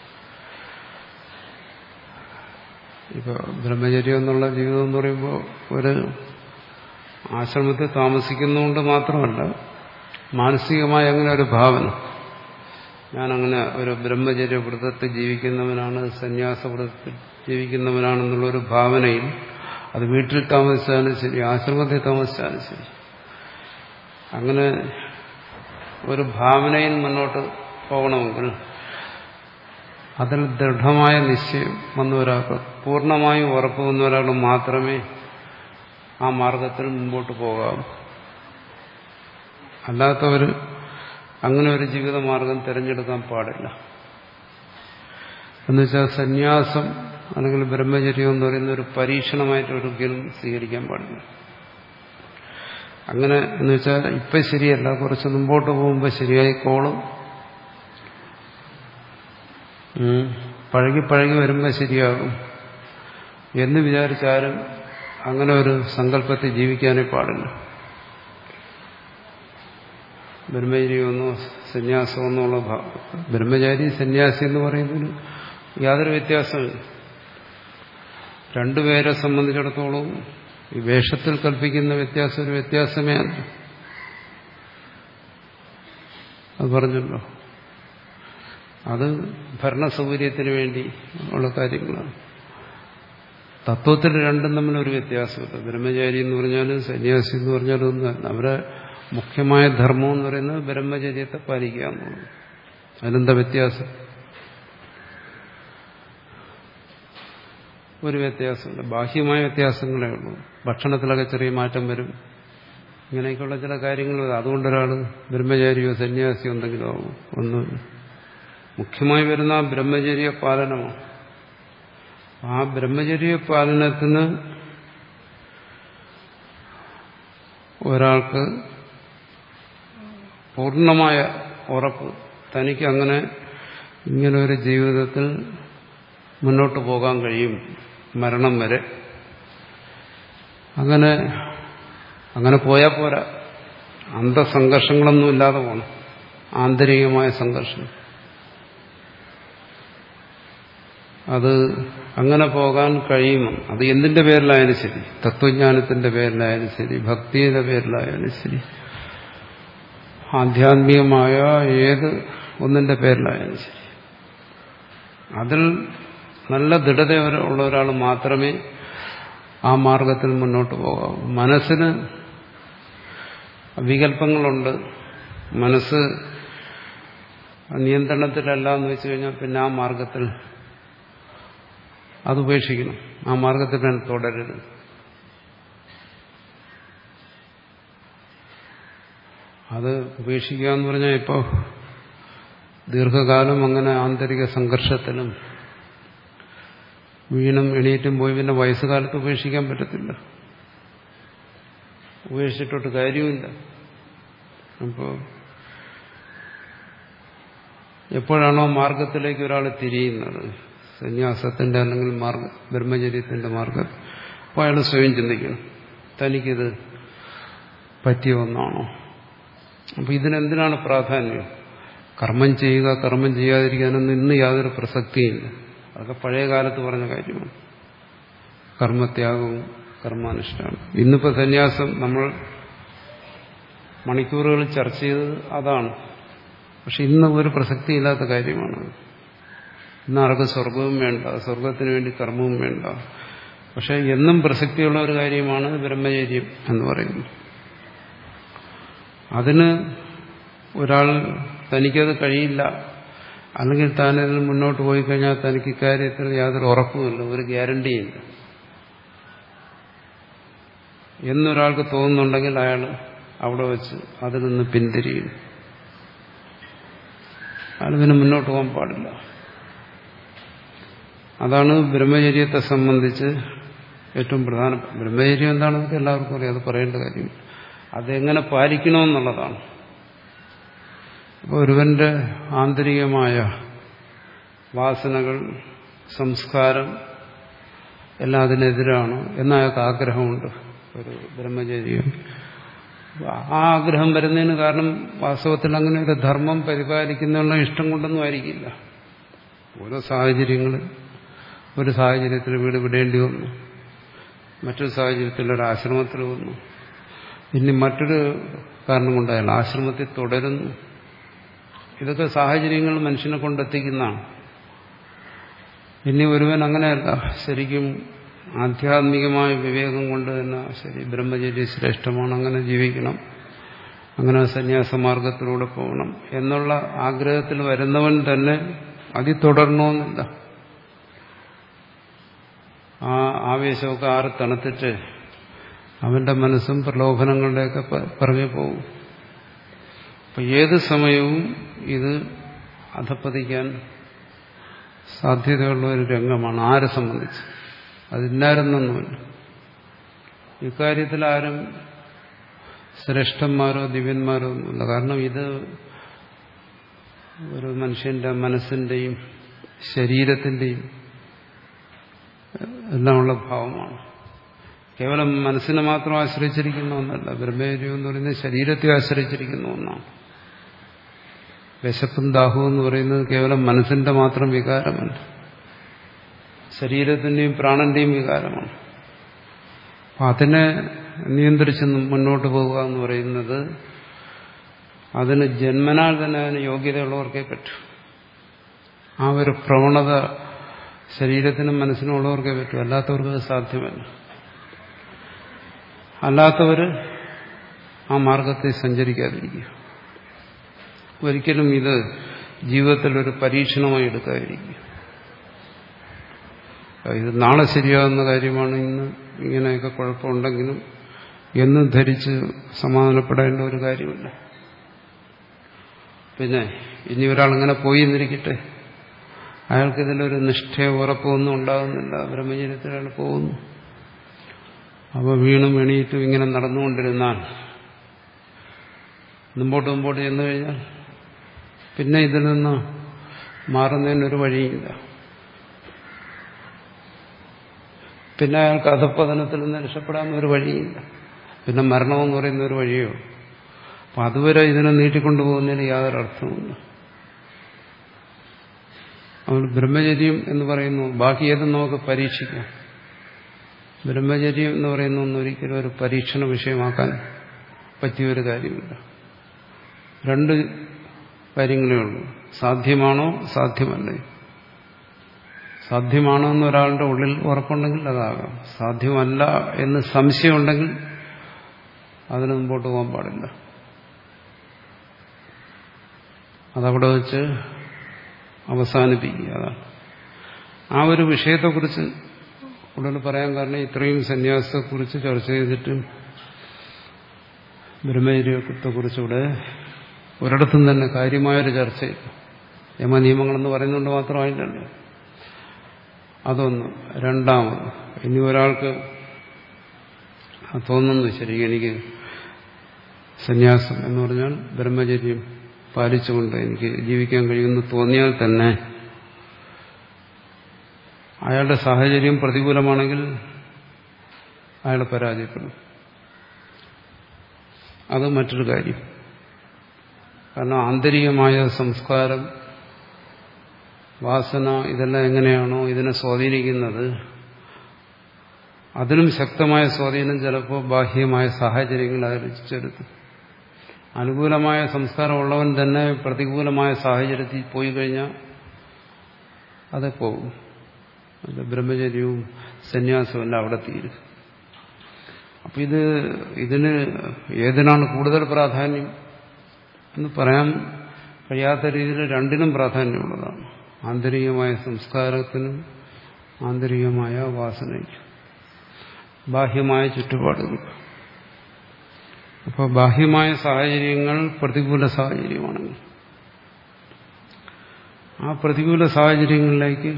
ഇപ്പോൾ ബ്രഹ്മചര്യം എന്നുള്ള ജീവിതം എന്ന് പറയുമ്പോൾ ഒരു ആശ്രമത്തിൽ താമസിക്കുന്നതുകൊണ്ട് മാത്രമല്ല, മാനസികമായ അങ്ങനെ ഒരു ഭാവന, ഞാനങ്ങനെ ഒരു ബ്രഹ്മചര്യ വ്രതത്തിൽ ജീവിക്കുന്നവനാണ്, സന്യാസ വ്രതത്തിൽ ജീവിക്കുന്നവനാണെന്നുള്ളൊരു ഭാവനയിൽ, അത് വീട്ടിൽ താമസിച്ചാലും ശരി, ആശ്രമത്തിൽ താമസിച്ചാലും ശരി, അങ്ങനെ ഒരു ഭാവനയിൽ മുന്നോട്ട് പോകണമെങ്കിൽ അതിൽ ദൃഢമായ നിശ്ചയം വന്ന ഒരാൾക്ക്, പൂർണ്ണമായും ഉറപ്പ് വന്ന ഒരാൾ മാത്രമേ ആ മാർഗത്തിൽ മുമ്പോട്ട് പോകാവൂ. അല്ലാത്തവർ അങ്ങനെ ഒരു ജീവിതമാർഗം തിരഞ്ഞെടുക്കാൻ പാടില്ല. എന്നുവെച്ചാൽ സന്യാസം അല്ലെങ്കിൽ ബ്രഹ്മചര്യം എന്ന് പറയുന്ന ഒരു പരീക്ഷണമായിട്ട് ഒരിക്കലും സ്വീകരിക്കാൻ പാടില്ല. അങ്ങനെ എന്ന് വെച്ചാൽ ഇപ്പം ശരിയല്ല, കുറച്ച് മുമ്പോട്ട് പോകുമ്പോൾ ശരിയായിക്കോളും, പഴകി പഴകി വരുമ്പോൾ ശരിയാകും എന്ന് വിചാരിച്ചാലും അങ്ങനെ ഒരു സങ്കല്പത്തിൽ ജീവിക്കാനേ പാടില്ല. ബ്രഹ്മചര്യമൊന്നോ സന്യാസമൊന്നോ ഉള്ള ബ്രഹ്മചാരി സന്യാസി എന്ന് പറയുന്നതിന് യാതൊരു വ്യത്യാസമില്ല. രണ്ടുപേരെ സംബന്ധിച്ചിടത്തോളം ഈ വേഷത്തിൽ കൽപ്പിക്കുന്ന വ്യത്യാസം ഒരു വ്യത്യാസമേ അല്ല. അത് പറഞ്ഞല്ലോ, അത് ഭരണസൗകര്യത്തിന് വേണ്ടി ഉള്ള കാര്യങ്ങളാണ്. തത്വത്തിൽ രണ്ടും തമ്മിലൊരു വ്യത്യാസമില്ല. ബ്രഹ്മചാരി എന്ന് പറഞ്ഞാലും സന്യാസി എന്ന് പറഞ്ഞാലും ഒന്നും അവരെ മുഖ്യമായ ധർമ്മം എന്ന് പറയുന്നത് ബ്രഹ്മചര്യത്തെ പാലിക്കുക എന്നുള്ളത്. അതിനെന്താ വ്യത്യാസം? ഒരു വ്യത്യാസമില്ല. ബാഹ്യമായ വ്യത്യാസങ്ങളേ ഉള്ളൂ. ഭക്ഷണത്തിലൊക്കെ ചെറിയ മാറ്റം വരും, ഇങ്ങനെയൊക്കെയുള്ള ചില കാര്യങ്ങൾ. അതുകൊണ്ടൊരാൾ ബ്രഹ്മചാരിയോ സന്യാസിയോ എന്തെങ്കിലും ആവും? ഒന്നുമില്ല. മുഖ്യമായി വരുന്ന ആ ബ്രഹ്മചര്യ പാലനമാണ്. ആ ബ്രഹ്മചര്യ പാലനത്തിന് ഒരാൾക്ക് പൂർണ്ണമായ ഉറപ്പ്, തനിക്ക് അങ്ങനെ ഇങ്ങനെ ഒരു ജീവിതത്തിൽ മുന്നോട്ട് പോകാൻ കഴിയും മരണം വരെ. അങ്ങനെ അങ്ങനെ പോയാൽ പോരാ, അന്തസംഘർഷങ്ങളൊന്നും ഇല്ലാതെ പോകണം. ആന്തരികമായ സംഘർഷം, അത് അങ്ങനെ പോകാൻ കഴിയുമോ? അത് എന്തിന്റെ പേരിലായാലും ശരി, തത്വജ്ഞാനത്തിന്റെ പേരിലായാലും ശരി, ഭക്തിയുടെ പേരിലായാലും ശരി, ആധ്യാത്മികമായ ഏത് ഒന്നിന്റെ പേരിലായാലും ശരി, അതിൽ നല്ല ദൃഢതയുള്ള ഒരാൾ മാത്രമേ ആ മാർഗത്തിൽ മുന്നോട്ട് പോകാവൂ. മനസ്സിന് വികല്പങ്ങളുണ്ട്, മനസ്സ് നിയന്ത്രണത്തിലല്ല എന്ന് വെച്ച് കഴിഞ്ഞാൽ പിന്നെ ആ മാർഗത്തിൽ അത് ഉപേക്ഷിക്കണം. ആ മാർഗത്തിൽ തന്നെ തുടരരുത്. അത് ഉപേക്ഷിക്കുക എന്ന് പറഞ്ഞാൽ ഇപ്പോൾ ദീർഘകാലം അങ്ങനെ ആന്തരിക സംഘർഷത്തിലും വീണും എണീറ്റും പോയി പിന്നെ വയസ്സുകാലത്ത് ഉപേക്ഷിക്കാൻ പറ്റത്തില്ല. ഉപേക്ഷിച്ചിട്ടൊട്ട് കാര്യമില്ല. അപ്പോൾ എപ്പോഴാണോ മാർഗത്തിലേക്ക് ഒരാൾ തിരിയുന്നത്, സന്യാസത്തിന്റെ അല്ലെങ്കിൽ മാർഗ ബ്രഹ്മചര്യത്തിന്റെ മാർഗം, അപ്പോൾ അയാൾ സ്വയം ചിന്തിക്കണം തനിക്കിത് പറ്റിയ ഒന്നാണോ. അപ്പോൾ ഇതിനെന്തിനാണ് പ്രാധാന്യം? കർമ്മം ചെയ്യുക കർമ്മം ചെയ്യാതിരിക്കാനൊന്നും ഇന്ന് യാതൊരു പ്രസക്തിയില്ല. അതൊക്കെ പഴയ കാലത്ത് പറഞ്ഞ കാര്യമാണ്. കർമ്മത്യാഗവും കർമാനുഷ്ഠാനം. ഇന്നിപ്പോൾ സന്യാസം നമ്മൾ മണിക്കൂറുകൾ ചർച്ച ചെയ്തത് അതാണ്. പക്ഷെ ഇന്ന് ഒരു പ്രസക്തിയില്ലാത്ത കാര്യമാണ്. ഇന്ന് ആർക്കും സ്വർഗവും വേണ്ട, സ്വർഗത്തിന് വേണ്ടി കർമ്മവും വേണ്ട. പക്ഷെ എന്നും പ്രസക്തിയുള്ള ഒരു കാര്യമാണ് ബ്രഹ്മചര്യം എന്ന് പറയുന്നത്. അതിന് ഒരാൾ തനിക്കത് കഴിയില്ല, അല്ലെങ്കിൽ താനതിൽ മുന്നോട്ട് പോയി കഴിഞ്ഞാൽ തനിക്ക് ഇക്കാര്യത്തിൽ യാതൊരു ഉറപ്പുമില്ല, ഒരു ഗ്യാരണ്ടിയില്ല എന്നൊരാൾക്ക് തോന്നുന്നുണ്ടെങ്കിൽ അയാൾ അവിടെ വെച്ച് അതിൽ നിന്ന് പിന്തിരിയും. അയാൾ പിന്നെ മുന്നോട്ട് പോകാൻ പാടില്ല. അതാണ് ബ്രഹ്മചര്യത്തെ സംബന്ധിച്ച് ഏറ്റവും പ്രധാന. ബ്രഹ്മചര്യം എന്താണെന്നൊക്കെ എല്ലാവർക്കും അറിയാം, അത് പറയേണ്ട കാര്യം. അതെങ്ങനെ പാലിക്കണമെന്നുള്ളതാണ്. അപ്പോൾ ഒരുവന്റെ ആന്തരികമായ വാസനകൾ, സംസ്കാരം എല്ലാം അതിനെതിരാണ് എന്നയാൾക്ക് ആഗ്രഹമുണ്ട്. ഒരു ബ്രഹ്മചര്യം ആ ആഗ്രഹം വരുന്നതിന് കാരണം വാസ്തവത്തിൽ അങ്ങനെ ഒരു ധർമ്മം പരിപാലിക്കുന്നതിനുള്ള ഇഷ്ടം കൊണ്ടൊന്നും ആയിരിക്കില്ല. ഓരോ സാഹചര്യങ്ങളിൽ ഒരു സാഹചര്യത്തിൽ വീട് വിടേണ്ടി വന്നു, മറ്റൊരു സാഹചര്യത്തിൽ ഒരു ആശ്രമത്തിൽ വന്നു, ഇനി മറ്റൊരു കാരണം കൊണ്ട് അയാൾ ആശ്രമത്തിൽ തുടരുന്നു. ഇതൊക്കെ സാഹചര്യങ്ങൾ മനുഷ്യനെ കൊണ്ടെത്തിക്കുന്നതാണ്. ഇനി ഒരുവൻ അങ്ങനെയല്ല, ശരിക്കും ആധ്യാത്മികമായ വിവേകം കൊണ്ട് തന്നെ ശരി ബ്രഹ്മചര്യ ശ്രേഷ്ഠമാണ്, അങ്ങനെ ജീവിക്കണം, അങ്ങനെ സന്യാസമാർഗത്തിലൂടെ പോകണം എന്നുള്ള ആഗ്രഹത്തിൽ വരുന്നവൻ തന്നെ അതിൽ തുടരണമെന്നില്ല. ആ ആവേശമൊക്കെ ആറ് തണുത്തിട്ട് അവന്റെ മനസ്സും പ്രലോഭനങ്ങളുടെയൊക്കെ പിറകെ പോകും. അപ്പം ഏത് സമയവും ഇത് അധപ്പതിക്കാൻ സാധ്യതയുള്ള ഒരു രംഗമാണ് ആരെ സംബന്ധിച്ച്. അതില്ലായിരുന്നൊന്നുമില്ല. ഇക്കാര്യത്തിൽ ആരും ശ്രേഷ്ഠന്മാരോ ദിവ്യന്മാരോ ഒന്നുമില്ല. കാരണം ഇത് ഒരു മനുഷ്യന്റെ മനസ്സിന്റെയും ശരീരത്തിന്റെയും എല്ലാമുള്ള ഭാവമാണ്. കേവലം മനസ്സിനെ മാത്രം ആശ്രയിച്ചിരിക്കുന്ന ഒന്നല്ല. ബ്രഹ്മചര്യം എന്ന് പറയുന്നത് ശരീരത്തെ ആശ്രയിച്ചിരിക്കുന്ന ഒന്നാണ്. വിശപ്പും ദാഹവും എന്ന് പറയുന്നത് കേവലം മനസ്സിന്റെ മാത്രം വികാരമല്ല, ശരീരത്തിന്റെയും പ്രാണന്റെയും വികാരമാണ്. അപ്പം അതിനെ നിയന്ത്രിച്ച് മുന്നോട്ട് പോകുക എന്ന് പറയുന്നത് അതിന് ജന്മനാൽ തന്നെ അതിന് യോഗ്യതയുള്ളവർക്കേ പറ്റൂ. ആ ഒരു പ്രവണത ശരീരത്തിനും മനസ്സിനും ഉള്ളവർക്കേ പറ്റൂ, അല്ലാത്തവർക്ക് അത് സാധ്യമല്ല. അല്ലാത്തവർ ആ മാർഗത്തിൽ സഞ്ചരിക്കാതിരിക്കുക. ഒരിക്കലും ഇത് ജീവിതത്തിൽ ഒരു പരീക്ഷണമായി എടുക്കാതിരിക്കുക. ഇത് നാളെ ശരിയാകുന്ന കാര്യമാണ്, ഇന്ന് ഇങ്ങനെയൊക്കെ കുഴപ്പമുണ്ടെങ്കിലും എന്നും ധരിച്ച് സമാധാനപ്പെടേണ്ട ഒരു കാര്യമില്ല. പിന്നെ ഇനി ഒരാളിങ്ങനെ പോയി എന്നിരിക്കട്ടെ, അയാൾക്കിതിലൊരു നിഷ്ഠയോ ഉറപ്പൊന്നും ഉണ്ടാകുന്നില്ല, ബ്രഹ്മചര്യത്തിൽ അയാൾ പോകുന്നു. അപ്പോൾ വീണും എണീറ്റും ഇങ്ങനെ നടന്നുകൊണ്ടിരുന്നാൽ മുമ്പോട്ട് മുമ്പോട്ട് ചെന്നു കഴിഞ്ഞാൽ പിന്നെ ഇതിൽ നിന്ന് മാറുന്നതിനൊരു വഴിയില്ല. പിന്നെ അയാൾക്ക് അധപ്പതനത്തിൽ നിന്ന് രക്ഷപ്പെടാൻ ഒരു വഴിയില്ല. പിന്നെ മരണമെന്ന് പറയുന്ന ഒരു വഴിയോ. അപ്പം അതുവരെ ഇതിനെ നീട്ടിക്കൊണ്ടുപോകുന്നതിന് യാതൊരു അർത്ഥവുമില്ല. അതുകൊണ്ട് ബ്രഹ്മചര്യം എന്ന് പറയുന്നു, ബാക്കി ഏതും നമുക്ക് പരീക്ഷിക്കാം. ബ്രഹ്മചര്യം എന്ന് പറയുന്ന ഒന്നും ഒരിക്കലും ഒരു പരീക്ഷണ വിഷയമാക്കാൻ പറ്റിയൊരു കാര്യമില്ല. രണ്ട് കാര്യങ്ങളേ ഉള്ളൂ. സാധ്യമാണോ സാധ്യമല്ലേ. സാധ്യമാണോ എന്ന് ഒരാളുടെ ഉള്ളിൽ ഉറപ്പുണ്ടെങ്കിൽ അതാകാം. സാധ്യമല്ല എന്ന് സംശയമുണ്ടെങ്കിൽ അതിന് മുമ്പോട്ട് പോകാൻ പാടില്ല. അതവിടെ വെച്ച് അവസാനിപ്പിക്കുക. അതാണ് ആ ഒരു വിഷയത്തെക്കുറിച്ച് കൂടുതൽ പറയാൻ കാരണം ഇത്രയും സന്യാസത്തെക്കുറിച്ച് ചർച്ച ചെയ്തിട്ടും ബ്രഹ്മചര്യത്തെക്കുറിച്ചിവിടെ ഒരിടത്തും തന്നെ കാര്യമായൊരു ചർച്ചയില്ല. യമനിയമങ്ങളെന്ന് പറയുന്നുകൊണ്ട് മാത്രമായിട്ടല്ലോ. അതൊന്ന്. രണ്ടാമത്, ഇനി ഒരാൾക്ക് തോന്നുന്നു ശരി എനിക്ക് സന്യാസം എന്ന് പറഞ്ഞാൽ ബ്രഹ്മചര്യം പാലിച്ചുകൊണ്ട് എനിക്ക് ജീവിക്കാൻ കഴിയുമെന്ന് തോന്നിയാൽ തന്നെ അയാളുടെ സാഹചര്യം പ്രതികൂലമാണെങ്കിൽ അയാൾ പരാജയപ്പെടും. അത് മറ്റൊരു കാര്യം. കാരണം ആന്തരികമായ സംസ്കാരം, വാസന, ഇതെല്ലാം എങ്ങനെയാണോ ഇതിനെ സ്വാധീനിക്കുന്നത്, അതിനും ശക്തമായ സ്വാധീനം ചിലപ്പോൾ ബാഹ്യമായ സാഹചര്യങ്ങൾ ആചരിച്ചെടുക്കും. അനുകൂലമായ സംസ്കാരമുള്ളവൻ തന്നെ പ്രതികൂലമായ സാഹചര്യത്തിൽ പോയി കഴിഞ്ഞാൽ അത് പോകും. ബ്രഹ്മചര്യവും സന്യാസവും എല്ലാം അവിടെ തീരും. അപ്പം ഇത് ഇതിന് ഏതിനാണ് കൂടുതൽ പ്രാധാന്യം എന്ന് പറയാൻ കഴിയാത്ത രീതിയിൽ രണ്ടിനും പ്രാധാന്യമുള്ളതാണ്. ആന്തരികമായ സംസ്കാരത്തിനും ആന്തരികമായ വാസനയ്ക്കും ബാഹ്യമായ ചുറ്റുപാടുകൾ. അപ്പോൾ ബാഹ്യമായ സാഹചര്യങ്ങൾ പ്രതികൂല സാഹചര്യമാണെങ്കിൽ ആ പ്രതികൂല സാഹചര്യങ്ങളിലേക്ക്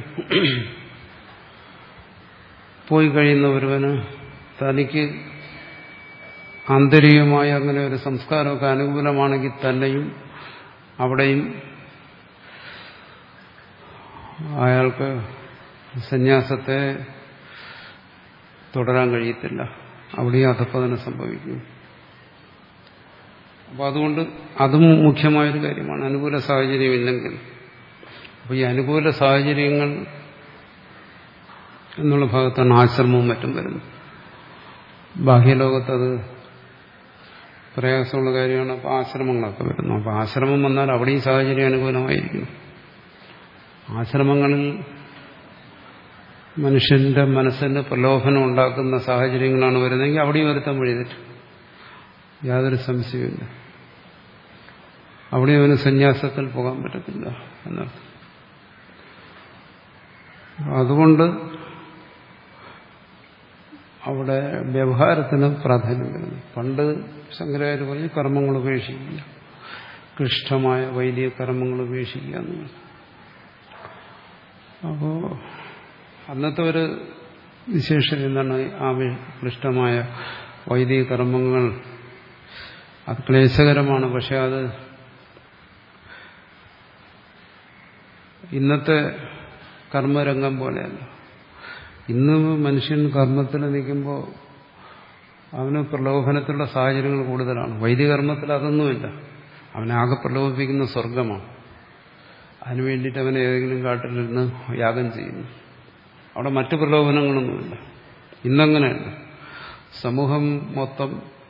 പോയി കഴിയുന്ന ഒരുവന് തനിക്ക് ആന്തരികമായ അങ്ങനെ ഒരു സംസ്കാരമൊക്കെ അനുകൂലമാണെങ്കിൽ തന്നെയും അവിടെയും അയാൾക്ക് സന്യാസത്തെ തുടരാൻ കഴിയത്തില്ല. അവിടെയും അധപ്പതനം സംഭവിക്കും. അപ്പോൾ അതുകൊണ്ട് അതും മുഖ്യമായൊരു കാര്യമാണ്. അനുകൂല സാഹചര്യമില്ലെങ്കിൽ, അപ്പോൾ ഈ അനുകൂല സാഹചര്യങ്ങൾ എന്നുള്ള ഭാഗത്താണ് ആശ്രമവും മറ്റും വരുന്നത്. ബാഹ്യലോകത്തത് പ്രയാസമുള്ള കാര്യമാണ്. അപ്പോൾ ആശ്രമങ്ങളൊക്കെ വരുന്നു. അപ്പോൾ ആശ്രമം വന്നാൽ അവിടെയും സാഹചര്യം അനുകൂലമായിരിക്കും. ആശ്രമങ്ങളിൽ മനുഷ്യന്റെ മനസ്സിന് പ്രലോഭനം ഉണ്ടാക്കുന്ന സാഹചര്യങ്ങളാണ് വരുന്നതെങ്കിൽ അവിടെയും വരുത്താൻ വഴിതെറ്റും. യാതൊരു സംശയമില്ല. അവിടെ അവന് സന്യാസത്തിൽ പോകാൻ പറ്റത്തില്ല എന്നർത്ഥം. അതുകൊണ്ട് അവിടെ വ്യവഹാരത്തിന് പ്രാധാന്യം വരുന്നു. പണ്ട് ശങ്കരാചാര്യ പറഞ്ഞ് കർമ്മങ്ങൾ ഉപേക്ഷിക്കുക, ക്ലിഷ്ടമായ വൈദിക കർമ്മങ്ങൾ ഉപേക്ഷിക്കുക എന്നുള്ളത്. അപ്പോൾ അന്നത്തെ ഒരു വിശേഷം എന്താണ്? ആ ക്ലിഷ്ടമായ വൈദിക കർമ്മങ്ങൾ അത് ക്ലേശകരമാണ്. പക്ഷെ അത് ഇന്നത്തെ കർമ്മരംഗം പോലെയല്ല. ഇന്ന് മനുഷ്യൻ കർമ്മത്തിൽ നിൽക്കുമ്പോൾ അവന് പ്രലോഭനത്തിലുള്ള സാഹചര്യങ്ങൾ കൂടുതലാണ്. വൈദിക കർമ്മത്തിൽ അതൊന്നുമില്ല. അവനാകെ പ്രലോഭിപ്പിക്കുന്ന സ്വർഗമാണ്. അതിനു വേണ്ടിയിട്ട് അവൻ ഏതെങ്കിലും കാട്ടിലിരുന്ന് യാഗം ചെയ്യുന്നു. അവിടെ മറ്റു പ്രലോഭനങ്ങളൊന്നുമില്ല. ഇന്നങ്ങനെയല്ല. സമൂഹം മൊത്തം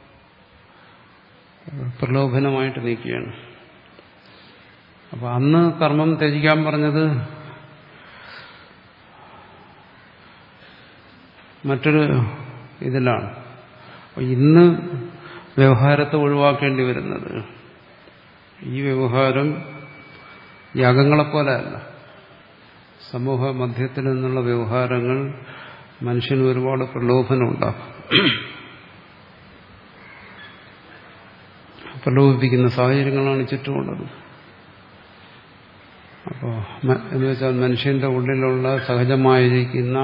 പ്രലോഭനമായിട്ട് നീക്കുകയാണ്. അപ്പൊ അന്ന് കർമ്മം ത്യജിക്കാൻ പറഞ്ഞത് മറ്റൊരു ഇതിലാണ്. ഇന്ന് വ്യവഹാരത്തെ ഒഴിവാക്കേണ്ടി വരുന്നത് ഈ വ്യവഹാരം യാഗങ്ങളെപ്പോലെയല്ല. സമൂഹ മധ്യത്തിൽ നിന്നുള്ള വ്യവഹാരങ്ങൾ മനുഷ്യന് ഒരുപാട് പ്രലോഭനം ഉണ്ടാക്കും. പ്രലോഭിപ്പിക്കുന്ന സാഹചര്യങ്ങളാണ് ചുറ്റുമുള്ളത്. അപ്പോൾ എന്ന് വെച്ചാൽ മനുഷ്യന്റെ ഉള്ളിലുള്ള സഹജമായിരിക്കുന്ന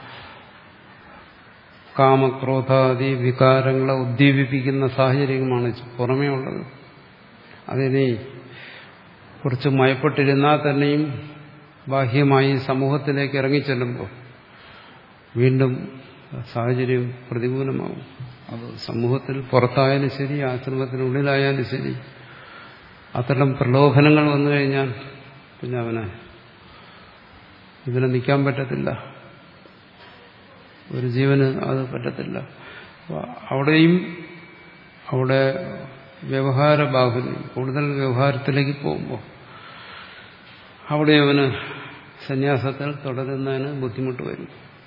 കാമക്രോധാദി വികാരങ്ങളെ ഉദ്ദീപിപ്പിക്കുന്ന സാഹചര്യമാണ് പുറമേ ഉള്ളത്. അതിനെ കുറിച്ച് മയപ്പെട്ടിരുന്നാൽ തന്നെയും ബാഹ്യമായി സമൂഹത്തിലേക്ക് ഇറങ്ങിച്ചെല്ലുമ്പോൾ വീണ്ടും സാഹചര്യം പ്രതികൂലമാകും. അത് സമൂഹത്തിൽ പുറത്തായാലും ശരി, ആശ്രമത്തിനുള്ളിലായാലും ശരി, അത്തരം പ്രലോഭനങ്ങൾ വന്നു കഴിഞ്ഞാൽ പിന്നെ അവന് ഇതിന് നിൽക്കാൻ പറ്റത്തില്ല. ഒരു ജീവന് അത് പറ്റത്തില്ല. അവിടെയും അവിടെ വ്യവഹാര ബാഹുല്യം, കൂടുതൽ വ്യവഹാരത്തിലേക്ക് പോകുമ്പോൾ അവിടെ അവന് സന്യാസത്തിൽ തുടരുന്നതിന് ബുദ്ധിമുട്ട് വരും.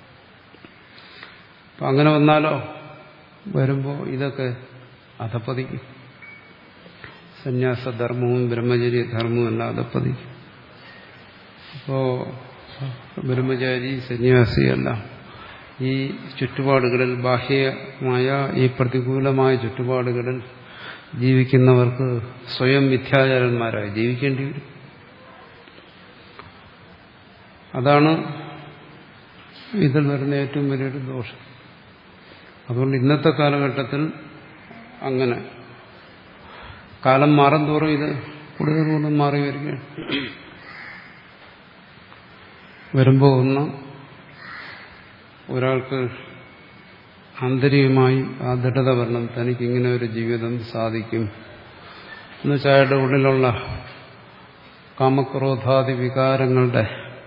അപ്പം അങ്ങനെ വന്നാലോ, വരുമ്പോൾ ഇതൊക്കെ അധപ്പതിക്കും. സന്യാസധർമ്മവും ബ്രഹ്മചര്യധർമ്മവും എല്ലാം അധപ്പതിക്കും. അപ്പോൾ ബ്രഹ്മചാരി സന്യാസിയെല്ലാം ഈ ചുറ്റുപാടുകളിൽ, ബാഹ്യമായ ഈ പ്രതികൂലമായ ചുറ്റുപാടുകളിൽ ജീവിക്കുന്നവർക്ക് സ്വയം മിഥ്യാചാരന്മാരായി ജീവിക്കേണ്ടി വരും. അതാണ് ഇതിൽ വരുന്ന ഏറ്റവും വലിയൊരു ദോഷം. അതുകൊണ്ട് ഇന്നത്തെ കാലഘട്ടത്തിൽ അങ്ങനെ കാലം മാറും തോറും ഇത് കൂടുതൽ കൂടുതൽ മാറി വരികയാണ്. വരുമ്പോൾ ഒന്ന് ഒരാൾക്ക് ആന്തരികമായി ആ ദൃഢത വരണം, തനിക്കിങ്ങനെ ഒരു ജീവിതം സാധിക്കും എന്നുവെച്ചാൽ അയാളുടെ ഉള്ളിലുള്ള കാമക്രോധാദി വികാരങ്ങളുടെ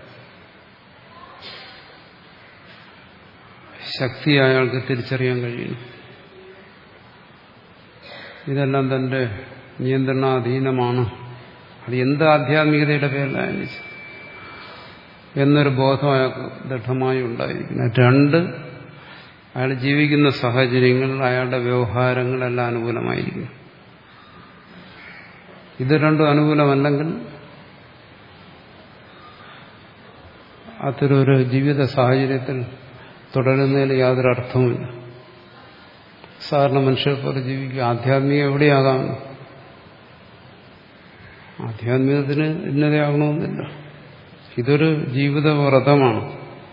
ശക്തി അയാൾക്ക് തിരിച്ചറിയാൻ കഴിയും. ഇതെല്ലാം തന്റെ നിയന്ത്രണാധീനമാണ്, അത് എന്ത് ആധ്യാത്മികതയുടെ പേരിലായാലും എന്നൊരു ബോധം അയാൾക്ക് ദൃഢമായി ഉണ്ടായിരിക്കണം. രണ്ട്, അയാൾ ജീവിക്കുന്ന സാഹചര്യങ്ങൾ, അയാളുടെ വ്യവഹാരങ്ങളെല്ലാം അനുകൂലമായിരിക്കും. ഇത് രണ്ടും അനുകൂലമല്ലെങ്കിൽ അത്തരൊരു ജീവിത സാഹചര്യത്തിൽ തുടരുന്നതിൽ യാതൊരു അർത്ഥവുമില്ല. സാധാരണ മനുഷ്യരെ പോലെ ജീവിക്കുക. ആധ്യാത്മികം എവിടെയാകാം? ആധ്യാത്മികത്തിന് ഇന്നതയാകണമെന്നില്ല. ഇതൊരു ജീവിത വ്രതമാണ്.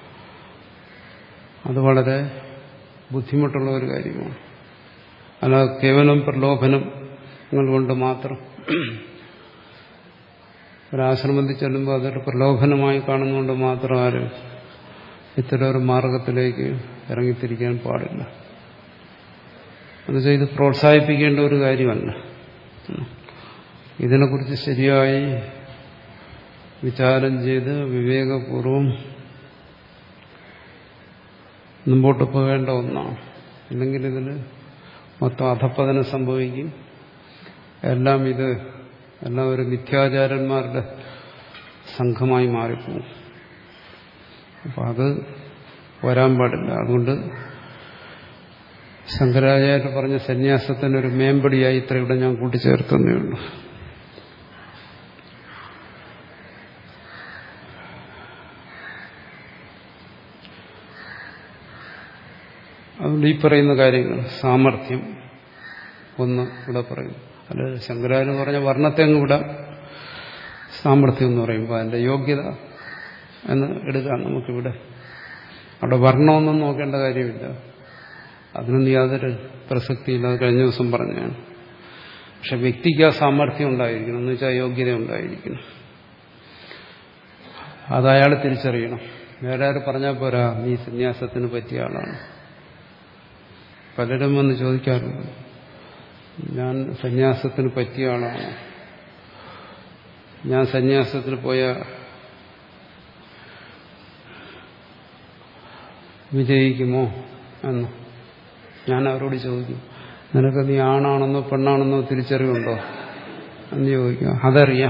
അത് വളരെ ബുദ്ധിമുട്ടുള്ള ഒരു കാര്യമാണ്. അല്ല കേവലം പ്രലോഭനങ്ങൾ കൊണ്ട് മാത്രം ഒരാശ്രമത്തിൽ ചെല്ലുമ്പോൾ അതൊരു പ്രലോഭനമായി കാണുന്നതുകൊണ്ട് മാത്രം ആരും ഇത്തരം ഒരു മാർഗത്തിലേക്ക് ഇറങ്ങിത്തിരിക്കാൻ പാടില്ല. എന്നുവെച്ചാൽ ഇത് പ്രോത്സാഹിപ്പിക്കേണ്ട ഒരു കാര്യമല്ല. ഇതിനെക്കുറിച്ച് ശരിയായി വിചാരം ചെയ്ത് വിവേകപൂർവം മുമ്പോട്ട് പോകേണ്ട ഒന്നാണ്. അല്ലെങ്കിൽ ഇതിൽ മൊത്തം അധപ്പതനം സംഭവിക്കും. എല്ലാം ഇത് എല്ലാം ഒരു മിഥ്യാചാരന്മാരുടെ സംഘമായി മാറിപ്പോകും. അപ്പം അത് വരാൻ പാടില്ല. അതുകൊണ്ട് ശങ്കരാചാര്യർ പറഞ്ഞ സന്യാസത്തിനൊരു മേമ്പടിയായി ഇത്ര ഇവിടെ ഞാൻ കൂട്ടിച്ചേർത്തന്നേ ഉള്ളൂ. അതുകൊണ്ട് ഈ പറയുന്ന കാര്യങ്ങൾ സാമർഥ്യം ഒന്ന് ഇവിടെ പറയുന്നു. അല്ല ശങ്കരാചാര്യ പറഞ്ഞ വർണ്ണത്തെ അങ്ങ് വിടാം. സാമർഥ്യം എന്ന് പറയുമ്പോൾ അതിന്റെ യോഗ്യത എന്ന് എടുക്കാം നമുക്കിവിടെ. അവിടെ വർണ്ണമൊന്നും നോക്കേണ്ട കാര്യമില്ല, അതിനൊന്നും യാതൊരു പ്രസക്തിയില്ല. അത് കഴിഞ്ഞ ദിവസം പറഞ്ഞതാണ്. പക്ഷെ വ്യക്തിക്ക് ആ സാമർഥ്യം ഉണ്ടായിരിക്കണം, എന്ന് വെച്ചാൽ യോഗ്യത ഉണ്ടായിരിക്കണം. അത് അയാൾ തിരിച്ചറിയണം. വേറെ ആര് പറഞ്ഞാൽ പോരാ നീ സന്യാസത്തിന് പറ്റിയ ആളാണ്. പലരും വന്ന് ചോദിക്കാറുണ്ട്, ഞാൻ സന്യാസത്തിന് പറ്റിയ ആളാണ്, ഞാൻ സന്യാസത്തിന് പോയ വിജയിക്കുമോ എന്ന് ഞാൻ അവരോട് ചോദിക്കും. നിനക്ക് നീ ആണാണെന്നോ പെണ്ണാണെന്നോ തിരിച്ചറിവുണ്ടോ എന്ന് ചോദിക്കും. അതറിയാം.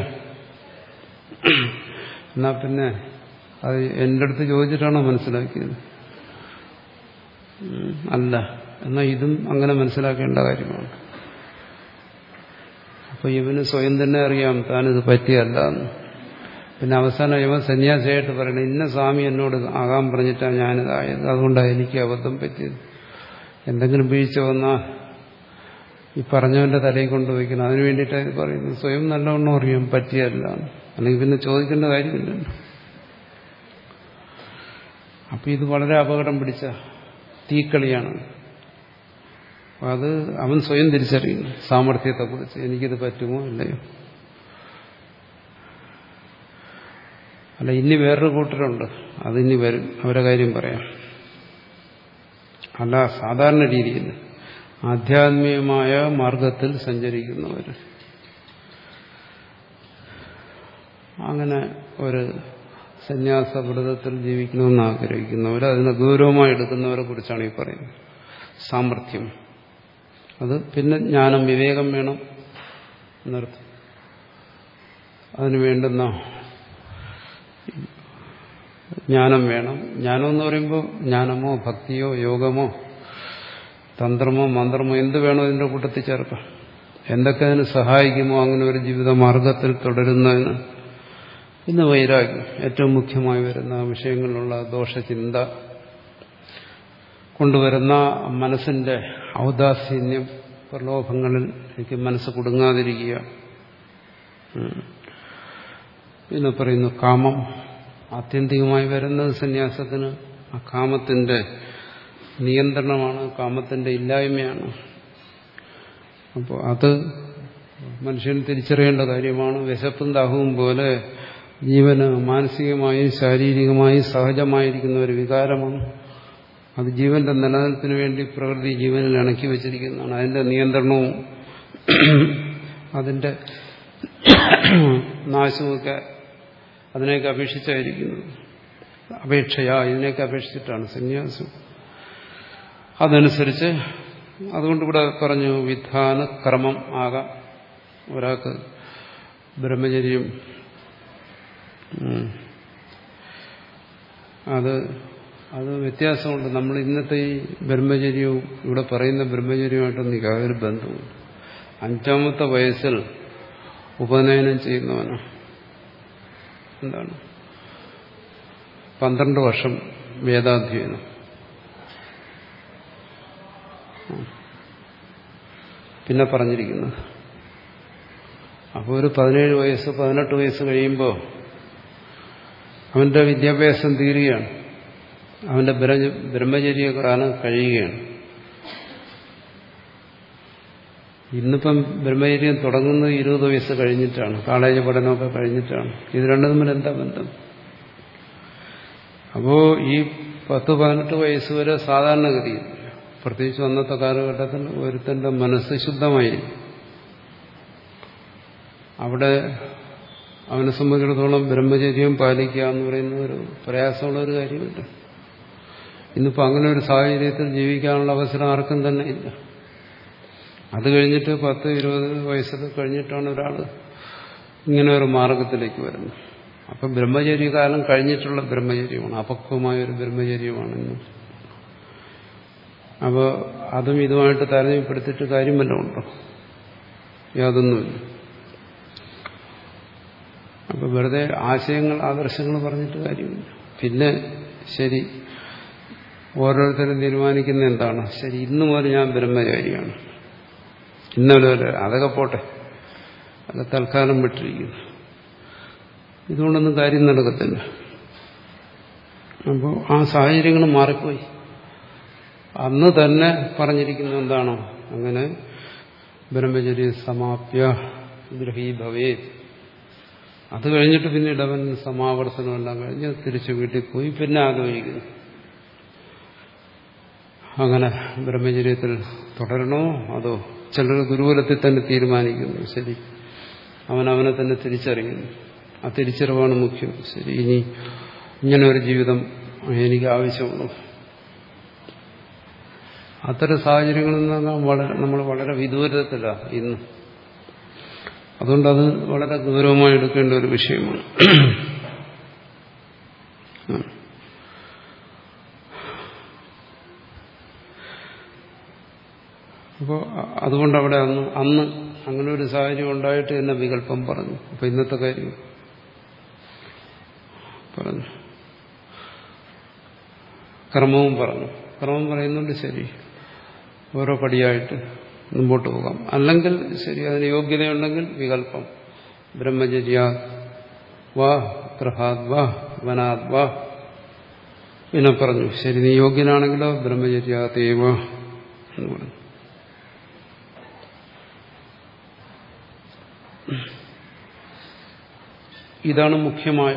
എന്നാ പിന്നെ അത് എൻ്റെ അടുത്ത് ചോദിച്ചിട്ടാണോ മനസ്സിലാക്കിയത്? അല്ല. എന്നാൽ ഇതും അങ്ങനെ മനസ്സിലാക്കേണ്ട കാര്യമാണ്. അപ്പൊ ഇവന് സ്വയം തന്നെ അറിയാം താനിത് പറ്റിയല്ല എന്ന്. പിന്നെ അവസാനം ഇവൻ സന്യാസിയായിട്ട് പറയണം, ഇന്ന സ്വാമി എന്നോട് ആകാൻ പറഞ്ഞിട്ടാണ് ഞാനിതായത്, അതുകൊണ്ടാണ് എനിക്ക് അബദ്ധം പറ്റിയത്. എന്തെങ്കിലും വീഴ്ച വന്നാൽ ഈ പറഞ്ഞവന്റെ തലയിൽ കൊണ്ടുവയ്ക്കണം. അതിനു വേണ്ടിയിട്ടാണ് ഇത് പറയുന്നത്. സ്വയം നല്ലവണ്ണം അറിയാം പറ്റിയല്ല, അല്ലെങ്കിൽ പിന്നെ ചോദിക്കേണ്ട കാര്യമില്ലല്ലോ. അപ്പൊ ഇത് വളരെ അപകടം പിടിച്ച തീക്കളിയാണ്. അത് അവൻ സ്വയം തിരിച്ചറിയുന്നു സാമർഥ്യത്തെക്കുറിച്ച്. എനിക്കിത് പറ്റുമോ ഇല്ലയോ? അല്ല, ഇനി വേറൊരു കൂട്ടരുണ്ട്, അതിനി വരും, അവരുടെ കാര്യം പറയാം. അല്ല, സാധാരണ രീതിയിൽ ആധ്യാത്മികമായ മാർഗത്തിൽ സഞ്ചരിക്കുന്നവർ, അങ്ങനെ ഒരു സന്യാസ വ്രതത്തിൽ ജീവിക്കണമെന്ന് ആഗ്രഹിക്കുന്നവർ, അതിനെ ഗൗരവമായി എടുക്കുന്നവരെ കുറിച്ചാണ് ഈ പറയുന്നത്. സാമർഥ്യം, അത് പിന്നെ ജ്ഞാനം, വിവേകം വേണം എന്നർത്ഥം. അതിന് വേണ്ടുന്ന ജ്ഞാനം വേണം. ജ്ഞാനം എന്ന് പറയുമ്പോൾ ജ്ഞാനമോ ഭക്തിയോ യോഗമോ തന്ത്രമോ മന്ത്രമോ എന്ത് വേണോ ഇതിന്റെ കൂട്ടത്തിൽ ചേർക്കാം. എന്തൊക്കെ അതിന് സഹായിക്കുമോ അങ്ങനെ ഒരു ജീവിത മാർഗത്തിൽ തുടരുന്നതിന്. ഇന്ന് വൈരാഗ്യം ഏറ്റവും മുഖ്യമായി വരുന്ന വിഷയങ്ങളിലുള്ള ദോഷചിന്ത കൊണ്ടുവരുന്ന മനസ്സിന്റെ ഔദാസീന്യം, പ്രലോഭങ്ങളിൽ എനിക്ക് മനസ്സ് കുടുങ്ങാതിരിക്കുക. പിന്നെ പറയുന്നു കാമം. ആത്യന്തികമായി വരുന്നത് സന്യാസത്തിന് ആ കാമത്തിന്റെ നിയന്ത്രണമാണ്, കാമത്തിന്റെ ഇല്ലായ്മയാണ്. അപ്പോൾ അത് മനുഷ്യൻ തിരിച്ചറിയേണ്ട കാര്യമാണ്. വിശപ്പും ദാഹവും പോലെ ജീവന് മാനസികമായും ശാരീരികമായും സഹജമായിരിക്കുന്ന ഒരു വികാരമാണ്. അത് ജീവന്റെ നിലനിൽപ്പിന് വേണ്ടി പ്രകൃതി ജീവനിൽ ഇണക്കി വച്ചിരിക്കുന്നതാണ്. അതിന്റെ നിയന്ത്രണവും അതിന്റെ നാശമൊക്കെ അതിനെയൊക്കെ അപേക്ഷിച്ചായിരിക്കുന്നത്. അപേക്ഷയാ ഇതിനെയൊക്കെ അപേക്ഷിച്ചിട്ടാണ് സന്യാസം. അതനുസരിച്ച് അതുകൊണ്ട് ഇവിടെ പറഞ്ഞു വിധാന ക്രമം ആകാം. ഒരാൾക്ക് ബ്രഹ്മചര്യം അത് അത് വ്യത്യാസമുണ്ട്. നമ്മൾ ഇന്നത്തെ ഈ ബ്രഹ്മചര്യവും ഇവിടെ പറയുന്ന ബ്രഹ്മചര്യവുമായിട്ടൊന്നും യാതൊരു ബന്ധവുമില്ല. അഞ്ചാമത്തെ വയസ്സിൽ ഉപനയനം ചെയ്യുന്നവന് എന്താണ് പന്ത്രണ്ട് വർഷം വേദാധ്യയനം, പിന്നെ പറഞ്ഞിരിക്കുന്നത്. അപ്പോൾ ഒരു പതിനേഴ് വയസ്സ് പതിനെട്ട് വയസ്സ് കഴിയുമ്പോൾ അവന്റെ വിദ്യാഭ്യാസം തീരുകയാണ്, അവന്റെ ബ്രഹ്മചര്യകാലം കഴിയുകയാണ്. ഇന്നിപ്പം ബ്രഹ്മചര്യം തുടങ്ങുന്നത് ഇരുപത് വയസ്സ് കഴിഞ്ഞിട്ടാണ്, കോളേജ് പഠനമൊക്കെ കഴിഞ്ഞിട്ടാണ്. ഇത് രണ്ടും തമ്മിൽ എന്താ ബന്ധം? അപ്പോ ഈ പത്ത് പതിനെട്ട് വയസ്സ് വരെ സാധാരണഗതിയിൽ, പ്രത്യേകിച്ച് അന്നത്തെ കാലഘട്ടത്തിൽ ഒരുത്തന്റെ മനസ്സ് ശുദ്ധമായി, അവിടെ അവനെ സംബന്ധിച്ചിടത്തോളം ബ്രഹ്മചര്യം പാലിക്കുക എന്ന് പറയുന്ന ഒരു പ്രയാസമുള്ള ഒരു കാര്യമില്ല. ഇന്നിപ്പോൾ അങ്ങനെ ഒരു സാഹചര്യത്തിൽ ജീവിക്കാനുള്ള അവസരം ആർക്കും തന്നെ ഇല്ല. അത് കഴിഞ്ഞിട്ട് പത്ത് ഇരുപത് വയസ്സൊക്കെ കഴിഞ്ഞിട്ടാണ് ഒരാൾ ഇങ്ങനെ ഒരു മാർഗത്തിലേക്ക് വരുന്നത്. അപ്പം ബ്രഹ്മചര്യകാലം കഴിഞ്ഞിട്ടുള്ള ബ്രഹ്മചര്യമാണ്, അപക്വമായ ഒരു ബ്രഹ്മചര്യമാണെന്ന്. അപ്പോൾ അതും ഇതുമായിട്ട് താരതമ്യപ്പെടുത്തിയിട്ട് കാര്യം വല്ലതും ഉണ്ടോ? യാതൊന്നുമില്ല. അപ്പോൾ വെറുതെ ആശയങ്ങൾ ആദർശങ്ങൾ പറഞ്ഞിട്ട് കാര്യമില്ല. പിന്നെ ശരി, ഓരോരുത്തരും തീരുമാനിക്കുന്ന എന്താണ്, ശരി ഇന്നു മുതൽ ഞാൻ ബ്രഹ്മചാരിയാണ്, ഇന്നലെ വരെ അതൊക്കെ പോട്ടെ, അതൊക്കെ തൽക്കാലം വിട്ടിരിക്കുന്നു. ഇതുകൊണ്ടൊന്നും കാര്യം നടക്കത്തില്ല. അപ്പോൾ ആ സാഹചര്യങ്ങൾ മാറിപ്പോയി. അന്ന് തന്നെ പറഞ്ഞിരിക്കുന്ന എന്താണോ, അങ്ങനെ ബ്രഹ്മചര്യ സമാപ്യ ഗൃഹീ ഭവേ, അത് കഴിഞ്ഞിട്ട് പിന്നീട് അവൻ സമാവർത്തനമെല്ലാം കഴിഞ്ഞ് തിരിച്ചു വീട്ടിൽ പോയി പിന്നെ ആലോചിക്കുന്നു, അങ്ങനെ ബ്രഹ്മചര്യത്തിൽ തുടരണോ അതോ. ചിലർ ഗുരുകുലത്തിൽ തന്നെ തീരുമാനിക്കുന്നു, ശരി അവൻ അവനെ തന്നെ തിരിച്ചറിയുന്നു, ആ തിരിച്ചറിവാണ് മുഖ്യം. ശരി, ഇനി ഇങ്ങനെ ഒരു ജീവിതം എനിക്ക് ആവശ്യമുള്ളൂ. അത്തരം സാഹചര്യങ്ങളിൽ നിന്നൊക്കെ വളരെ നമ്മൾ വളരെ വിദൂരത്തിലാണ് ഇന്ന്. അതുകൊണ്ട് അത് വളരെ ഗൗരവമായി എടുക്കേണ്ട ഒരു വിഷയമാണ്. അപ്പോൾ അതുകൊണ്ട് അവിടെ അന്ന് അന്ന് അങ്ങനെ ഒരു സാഹചര്യം ഉണ്ടായിട്ട് തന്നെ വികല്പം പറഞ്ഞു. അപ്പൊ ഇന്നത്തെ കാര്യം പറഞ്ഞു, ക്രമവും പറഞ്ഞു. ക്രമം പറയുന്നുണ്ട്, ശരി ഓരോ പടിയായിട്ട് മുമ്പോട്ട് പോകാം. അല്ലെങ്കിൽ ശരി അതിന് യോഗ്യതയുണ്ടെങ്കിൽ വികല്പം, ബ്രഹ്മചര്യ വാ ഗൃഹാത് വാ വനാത് വാ. പിന്നെ പറഞ്ഞു ശരി നീ യോഗ്യനാണെങ്കിലോ ബ്രഹ്മചര്യാതേവ എന്ന് പറഞ്ഞു. ഇതാണ് മുഖ്യമായ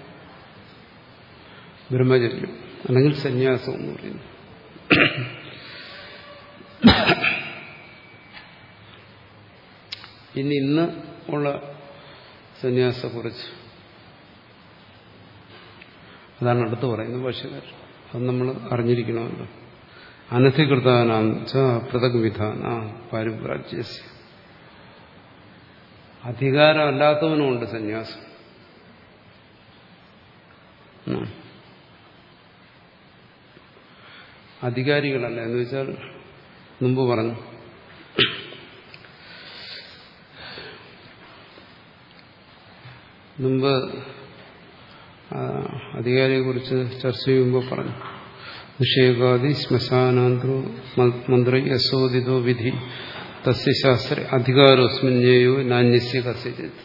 ബ്രഹ്മചര്യം അല്ലെങ്കിൽ സന്യാസം എന്ന് പറയുന്നത്. ഇനി ഇന്ന് ഉള്ള സന്യാസത്തെക്കുറിച്ച് അതാണ് അടുത്ത് പറയുന്നത് ഭാഷ്യക്കാർ. അത് നമ്മൾ അറിഞ്ഞിരിക്കണമല്ലോ. അനധികൃതാനാം ച പൃഥക് വിധാന പാരിപ്രാജ്യസ്യ. അധികാരമല്ലാത്തവനുമുണ്ട് സന്യാസം. അധികാരികളല്ല എന്ന് വെച്ചാൽ മുമ്പ് പറഞ്ഞു മുമ്പ് അധികാരിയെക്കുറിച്ച് ചർച്ച ചെയ്യുമ്പോൾ പറഞ്ഞു നിഷേകാദി ശ്മശാനാന്തോ മന്ത്രി യശോദിതോ വിധി തസ്യ ശാസ്ത്ര അധികാരോസ്മിന്യേയോ നാന്യസ്യ കസ്യചിത്.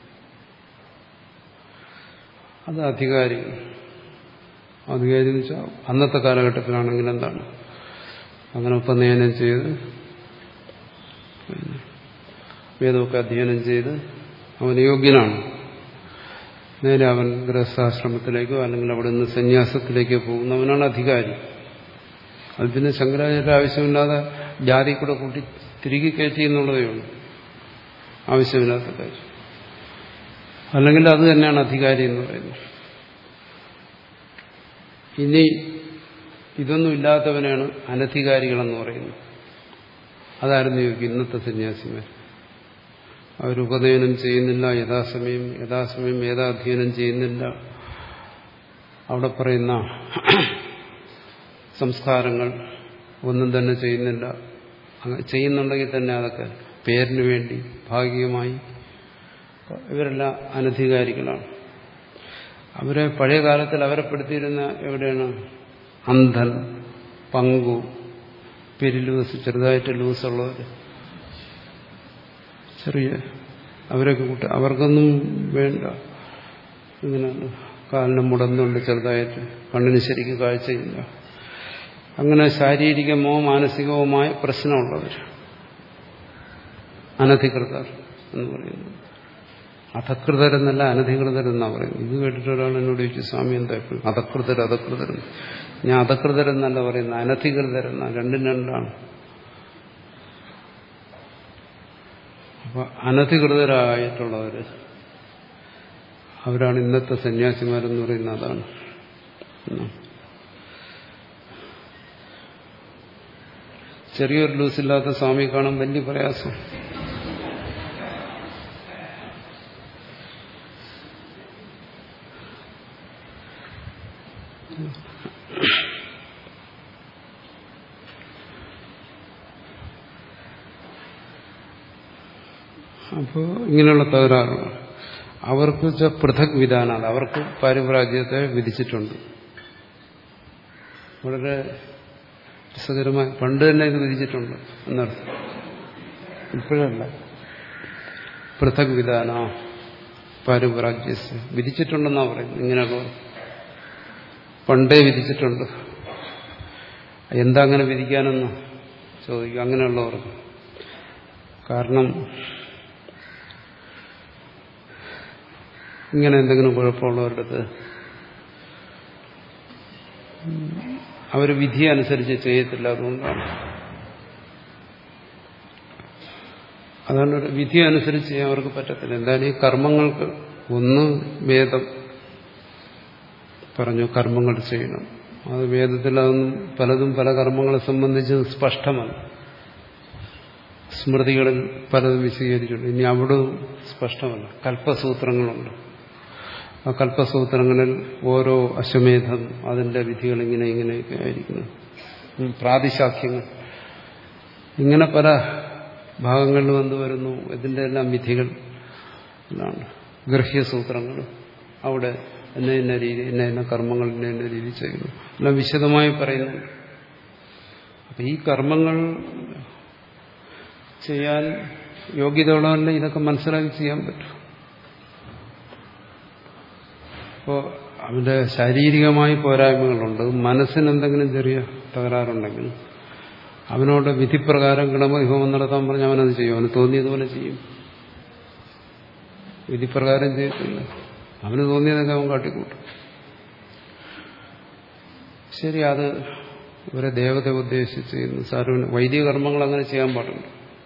അത് അധികാരി അധികാരി എന്ന് വെച്ചാൽ അന്നത്തെ കാലഘട്ടത്തിലാണെങ്കിൽ എന്താണ് അങ്ങനെ ഉപനയനം ചെയ്ത് വേദമൊക്കെ അധ്യയനം ചെയ്ത് അവൻ യോഗ്യനാണ്. നേരെ അവൻ ഗൃഹസ്ഥാശ്രമത്തിലേക്കോ അല്ലെങ്കിൽ അവിടെ നിന്ന് സന്യാസത്തിലേക്കോ പോകുന്നവനാണ് അധികാരി. അത് പിന്നെ ശങ്കരാചാര്യ ആവശ്യമില്ലാതെ ജാതി കൂടെ കൂട്ടി തിരികെ കയറ്റി എന്നുള്ളതേ ഉള്ളൂ, ആവശ്യമില്ലാത്ത കാര്യം. അല്ലെങ്കിൽ അത് തന്നെയാണ് അധികാരി എന്ന് പറയുന്നത്. ഇനി ഇതൊന്നും ഇല്ലാത്തവനാണ് അനധികാരികളെന്ന് പറയുന്നത്. അതായിരുന്നു യോഗ്യം. ഇന്നത്തെ സന്യാസിമാർ അവരുപനയനം ചെയ്യുന്നില്ല, യഥാസമയം യഥാസമയം വേദാധ്യയനം ചെയ്യുന്നില്ല, അവിടെ പറയുന്ന സംസ്കാരങ്ങൾ ഒന്നും തന്നെ ചെയ്യുന്നില്ല. ചെയ്യുന്നുണ്ടെങ്കിൽ തന്നെ അതൊക്കെ പേരിന് വേണ്ടി ഭാഗികമായി. ഇവരെല്ലാം അനധികാരികളാണ്. അവരെ പഴയ കാലത്തിൽ അവരെ പെടുത്തിയിരുന്ന എവിടെയാണ്? അന്ധൻ, പങ്കു, പെരിലൂസ്, ചെറുതായിട്ട് ലൂസുള്ളവർ, ചെറിയ അവരൊക്കെ കൂട്ട അവർക്കൊന്നും വേണ്ട. ഇങ്ങനെ കാലിന് മുടന്നുണ്ട്, ചെറുതായിട്ട് കണ്ണിന് ശരിക്കും കാഴ്ചയില്ല. അങ്ങനെ ശാരീരികമോ മാനസികവുമായ പ്രശ്നമുള്ളവർ അനധികൃതർ എന്ന് പറയുന്നത്. അധകൃതരെന്നല്ല, അനധികൃതരെന്നാണ് പറയുന്നത്. ഇത് കേട്ടിട്ട് ഒരാൾ എന്നോട് ചോദിച്ചു, സ്വാമി എന്താ എപ്പോഴും അധകൃതർ അധകൃതരെന്ന്? ഞാൻ അധകൃതരെന്നല്ല പറയുന്നത്, അനധികൃതരെന്നാണ്. രണ്ടും രണ്ടാണ്. അപ്പൊ അനധികൃതരായിട്ടുള്ളവര് അവരാണ് ഇന്നത്തെ സന്യാസിമാരെന്ന് പറയുന്നത്. അതാണ് ചെറിയൊരു ലൂസില്ലാത്ത സ്വാമി കാണാൻ വലിയ പ്രയാസം. അപ്പോൾ ഇങ്ങനെയുള്ള തകരാറുകൾ അവർക്ക് പൃഥക് വിധാനമാണ്. അവർക്ക് പാരിപ്രാജ്യത്തെ വിധിച്ചിട്ടുണ്ട്. വളരെ രസകരമായി പണ്ട് തന്നെ ഇത് വിധിച്ചിട്ടുണ്ട് എന്നർത്ഥം. ഇപ്പോഴല്ല. പൃഥക് വിധാന പാരിപ്രാജ്യ വിധിച്ചിട്ടുണ്ടെന്നാണ് പറയുന്നത്. ഇങ്ങനെയുള്ള പണ്ടേ വിധിച്ചിട്ടുണ്ട്. എന്താ അങ്ങനെ വിധിക്കാനെന്ന് ചോദിക്കും അങ്ങനെയുള്ളവർക്ക്. കാരണം ഇങ്ങനെ എന്തെങ്കിലും കുഴപ്പമുള്ളവരുടെ അടുത്ത് അവർ വിധി അനുസരിച്ച് ചെയ്യത്തില്ല. അതുകൊണ്ടാണ് അതാണ് ഒരു വിധി അനുസരിച്ച് ചെയ്യാൻ അവർക്ക് പറ്റത്തില്ല. എന്തായാലും ഈ കർമ്മങ്ങൾക്ക് ഒന്ന് വേദം പറഞ്ഞു കർമ്മങ്ങൾ ചെയ്യണം. അത് വേദത്തിൽ അതൊന്നും പലതും പല കർമ്മങ്ങളെ സംബന്ധിച്ച് സ്പഷ്ടമല്ല. സ്മൃതികളിൽ പലതും വിശദീകരിച്ചിട്ടുണ്ട്. ഇനി അവിടെ സ്പഷ്ടമല്ല. കൽപ്പസൂത്രങ്ങളുണ്ട്. ആ കൽപ്പസൂത്രങ്ങളിൽ ഓരോ അശ്വമേധം അതിന്റെ വിധികൾ ഇങ്ങനെ ഇങ്ങനെയൊക്കെ ആയിരിക്കുന്നു. പ്രാതിശാഖ്യങ്ങൾ ഇങ്ങനെ പല ഭാഗങ്ങളിൽ വന്നു വരുന്നു. ഇതിന്റെ എല്ലാം വിധികൾ എല്ലാം ഗർഹ്യസൂത്രങ്ങൾ അവിടെ എന്ന ഇന്ന രീതി ഇന്ന ഇന്ന കർമ്മങ്ങൾ ഇന്ന ഇന്ന രീതി ചെയ്യുന്നു എല്ലാം വിശദമായി പറയുന്നുണ്ട്. അപ്പൊ ഈ കർമ്മങ്ങൾ ചെയ്യാൻ യോഗ്യതയുള്ളവരുടെ ഇതൊക്കെ മനസ്സിലാക്കി ചെയ്യാൻ പറ്റും. അപ്പോൾ അവന്റെ ശാരീരികമായി പോരായ്മകളുണ്ട്. മനസ്സിനെന്തെങ്കിലും ചെറിയ തകരാറുണ്ടെങ്കിൽ അവനോട് വിധിപ്രകാരം ഗണമഹിമം നടത്താൻ പറഞ്ഞ് അവനത് ചെയ്യും. അവന് തോന്നിയതുപോലെ ചെയ്യും. വിധിപ്രകാരം ചെയ്യത്തില്ല. അവന് തോന്നിയതൊക്കെ അവൻ കാട്ടിക്കൂട്ടും. ശരി, അത് ഇവരെ ദേവത ഉദ്ദേശിച്ച് ചെയ്യുന്നു. സാരമില്ല. വൈദിക കർമ്മങ്ങൾ അങ്ങനെ ചെയ്യാൻ പാടുണ്ട്.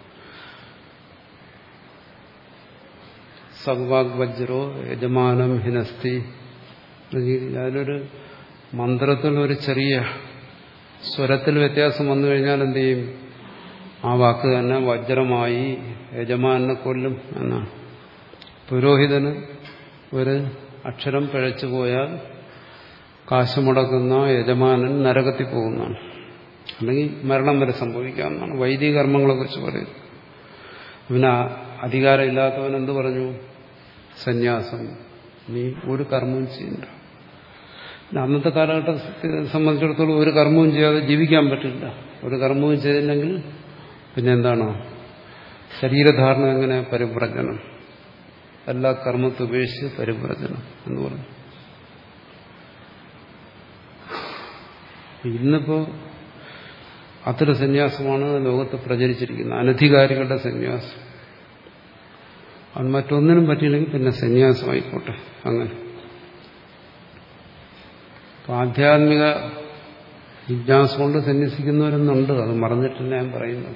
സഗ്വാഗ് വജ്രോ യജമാനം ഹിനസ്തി. അതിലൊരു മന്ത്രത്തിൽ ഒരു ചെറിയ സ്വരത്തിൽ വ്യത്യാസം വന്നു കഴിഞ്ഞാൽ എന്ത് ചെയ്യും? ആ വാക്ക് തന്നെ വജ്രമായി യജമാനെ കൊല്ലും എന്നാണ്. പുരോഹിതന് ഒരു അക്ഷരം പിഴച്ചു പോയാൽ കാശ് മുടക്കുന്ന യജമാനൻ നരകത്തിൽ പോകുന്നതാണ്. അല്ലെങ്കിൽ മരണം വരെ സംഭവിക്കാവുന്നതാണ്. വൈദിക കർമ്മങ്ങളെ കുറിച്ച് പറയുന്നു. പിന്നെ അധികാരം ഇല്ലാത്തവൻ എന്ത് പറഞ്ഞു? സന്യാസം. നീ ഒരു കർമ്മവും ചെയ്യണ്ട. അന്നത്തെ കാലഘട്ടത്തെ സംബന്ധിച്ചിടത്തോളം ഒരു കർമ്മവും ചെയ്യാതെ ജീവിക്കാൻ പറ്റില്ല. ഒരു കർമ്മവും ചെയ്തില്ലെങ്കിൽ പിന്നെ എന്താണ്? ശരീരധാരണം എങ്ങനെ? പരിവ്രജനം. എല്ലാ കർമ്മത്തെ ഉപേക്ഷിച്ച് പരിവ്രജനം എന്ന് പറഞ്ഞു. ഇന്നിപ്പോ അത്തരം സന്യാസമാണ് ലോകത്ത് പ്രചരിച്ചിരിക്കുന്നത്. അനധികാരികളുടെ സന്യാസം. അവൻ മറ്റൊന്നിനും പറ്റിയില്ലെങ്കിൽ പിന്നെ സന്യാസമായിക്കോട്ടെ. അങ്ങനെ ആധ്യാത്മിക ജിജ്ഞാസ കൊണ്ട് സന്യസിക്കുന്നവരെന്നുണ്ട്. അത് മറന്നിട്ടില്ല ഞാൻ പറയുന്നത്.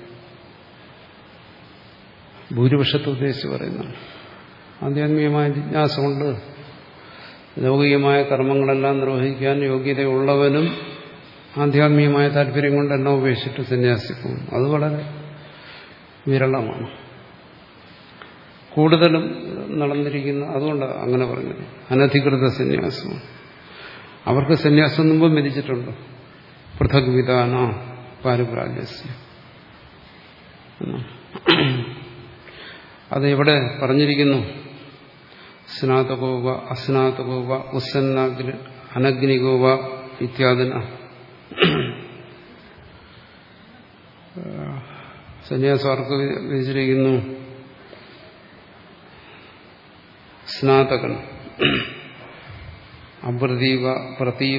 ഭൂരിപക്ഷത്തെ ഉദ്ദേശിച്ച് പറയുന്നതാണ്. ആധ്യാത്മികമായ ജിജ്ഞാസ കൊണ്ട് ലൗകികമായ കർമ്മങ്ങളെല്ലാം നിർവഹിക്കാൻ യോഗ്യതയുള്ളവനും ആധ്യാത്മികമായ താല്പര്യം കൊണ്ടെല്ലാം ഉപേക്ഷിച്ചിട്ട് സന്യാസിക്കും. അത് വളരെ വിരളമാണ്. കൂടുതലും നടന്നിരിക്കുന്ന അതുകൊണ്ട് അങ്ങനെ പറഞ്ഞത് അനധികൃത സന്യാസമാണ്. അവർക്ക് സന്യാസം മുമ്പും വിധിച്ചിട്ടുണ്ട്. പൃഥക് വിധാന പാരിപ്രാജ്യസ്യ. അത് എവിടെ പറഞ്ഞിരിക്കുന്നു? സ്നാതകോവ അസ്നാതകോവ ഉസ്സന്നാഗ്നി അനഗ്നികോവ ഇത്യാദിന. സന്യാസം ആർക്ക് വിധിച്ചിരിക്കുന്നു? സ്നാതകൻ അപ്രതീവ പ്രതീവ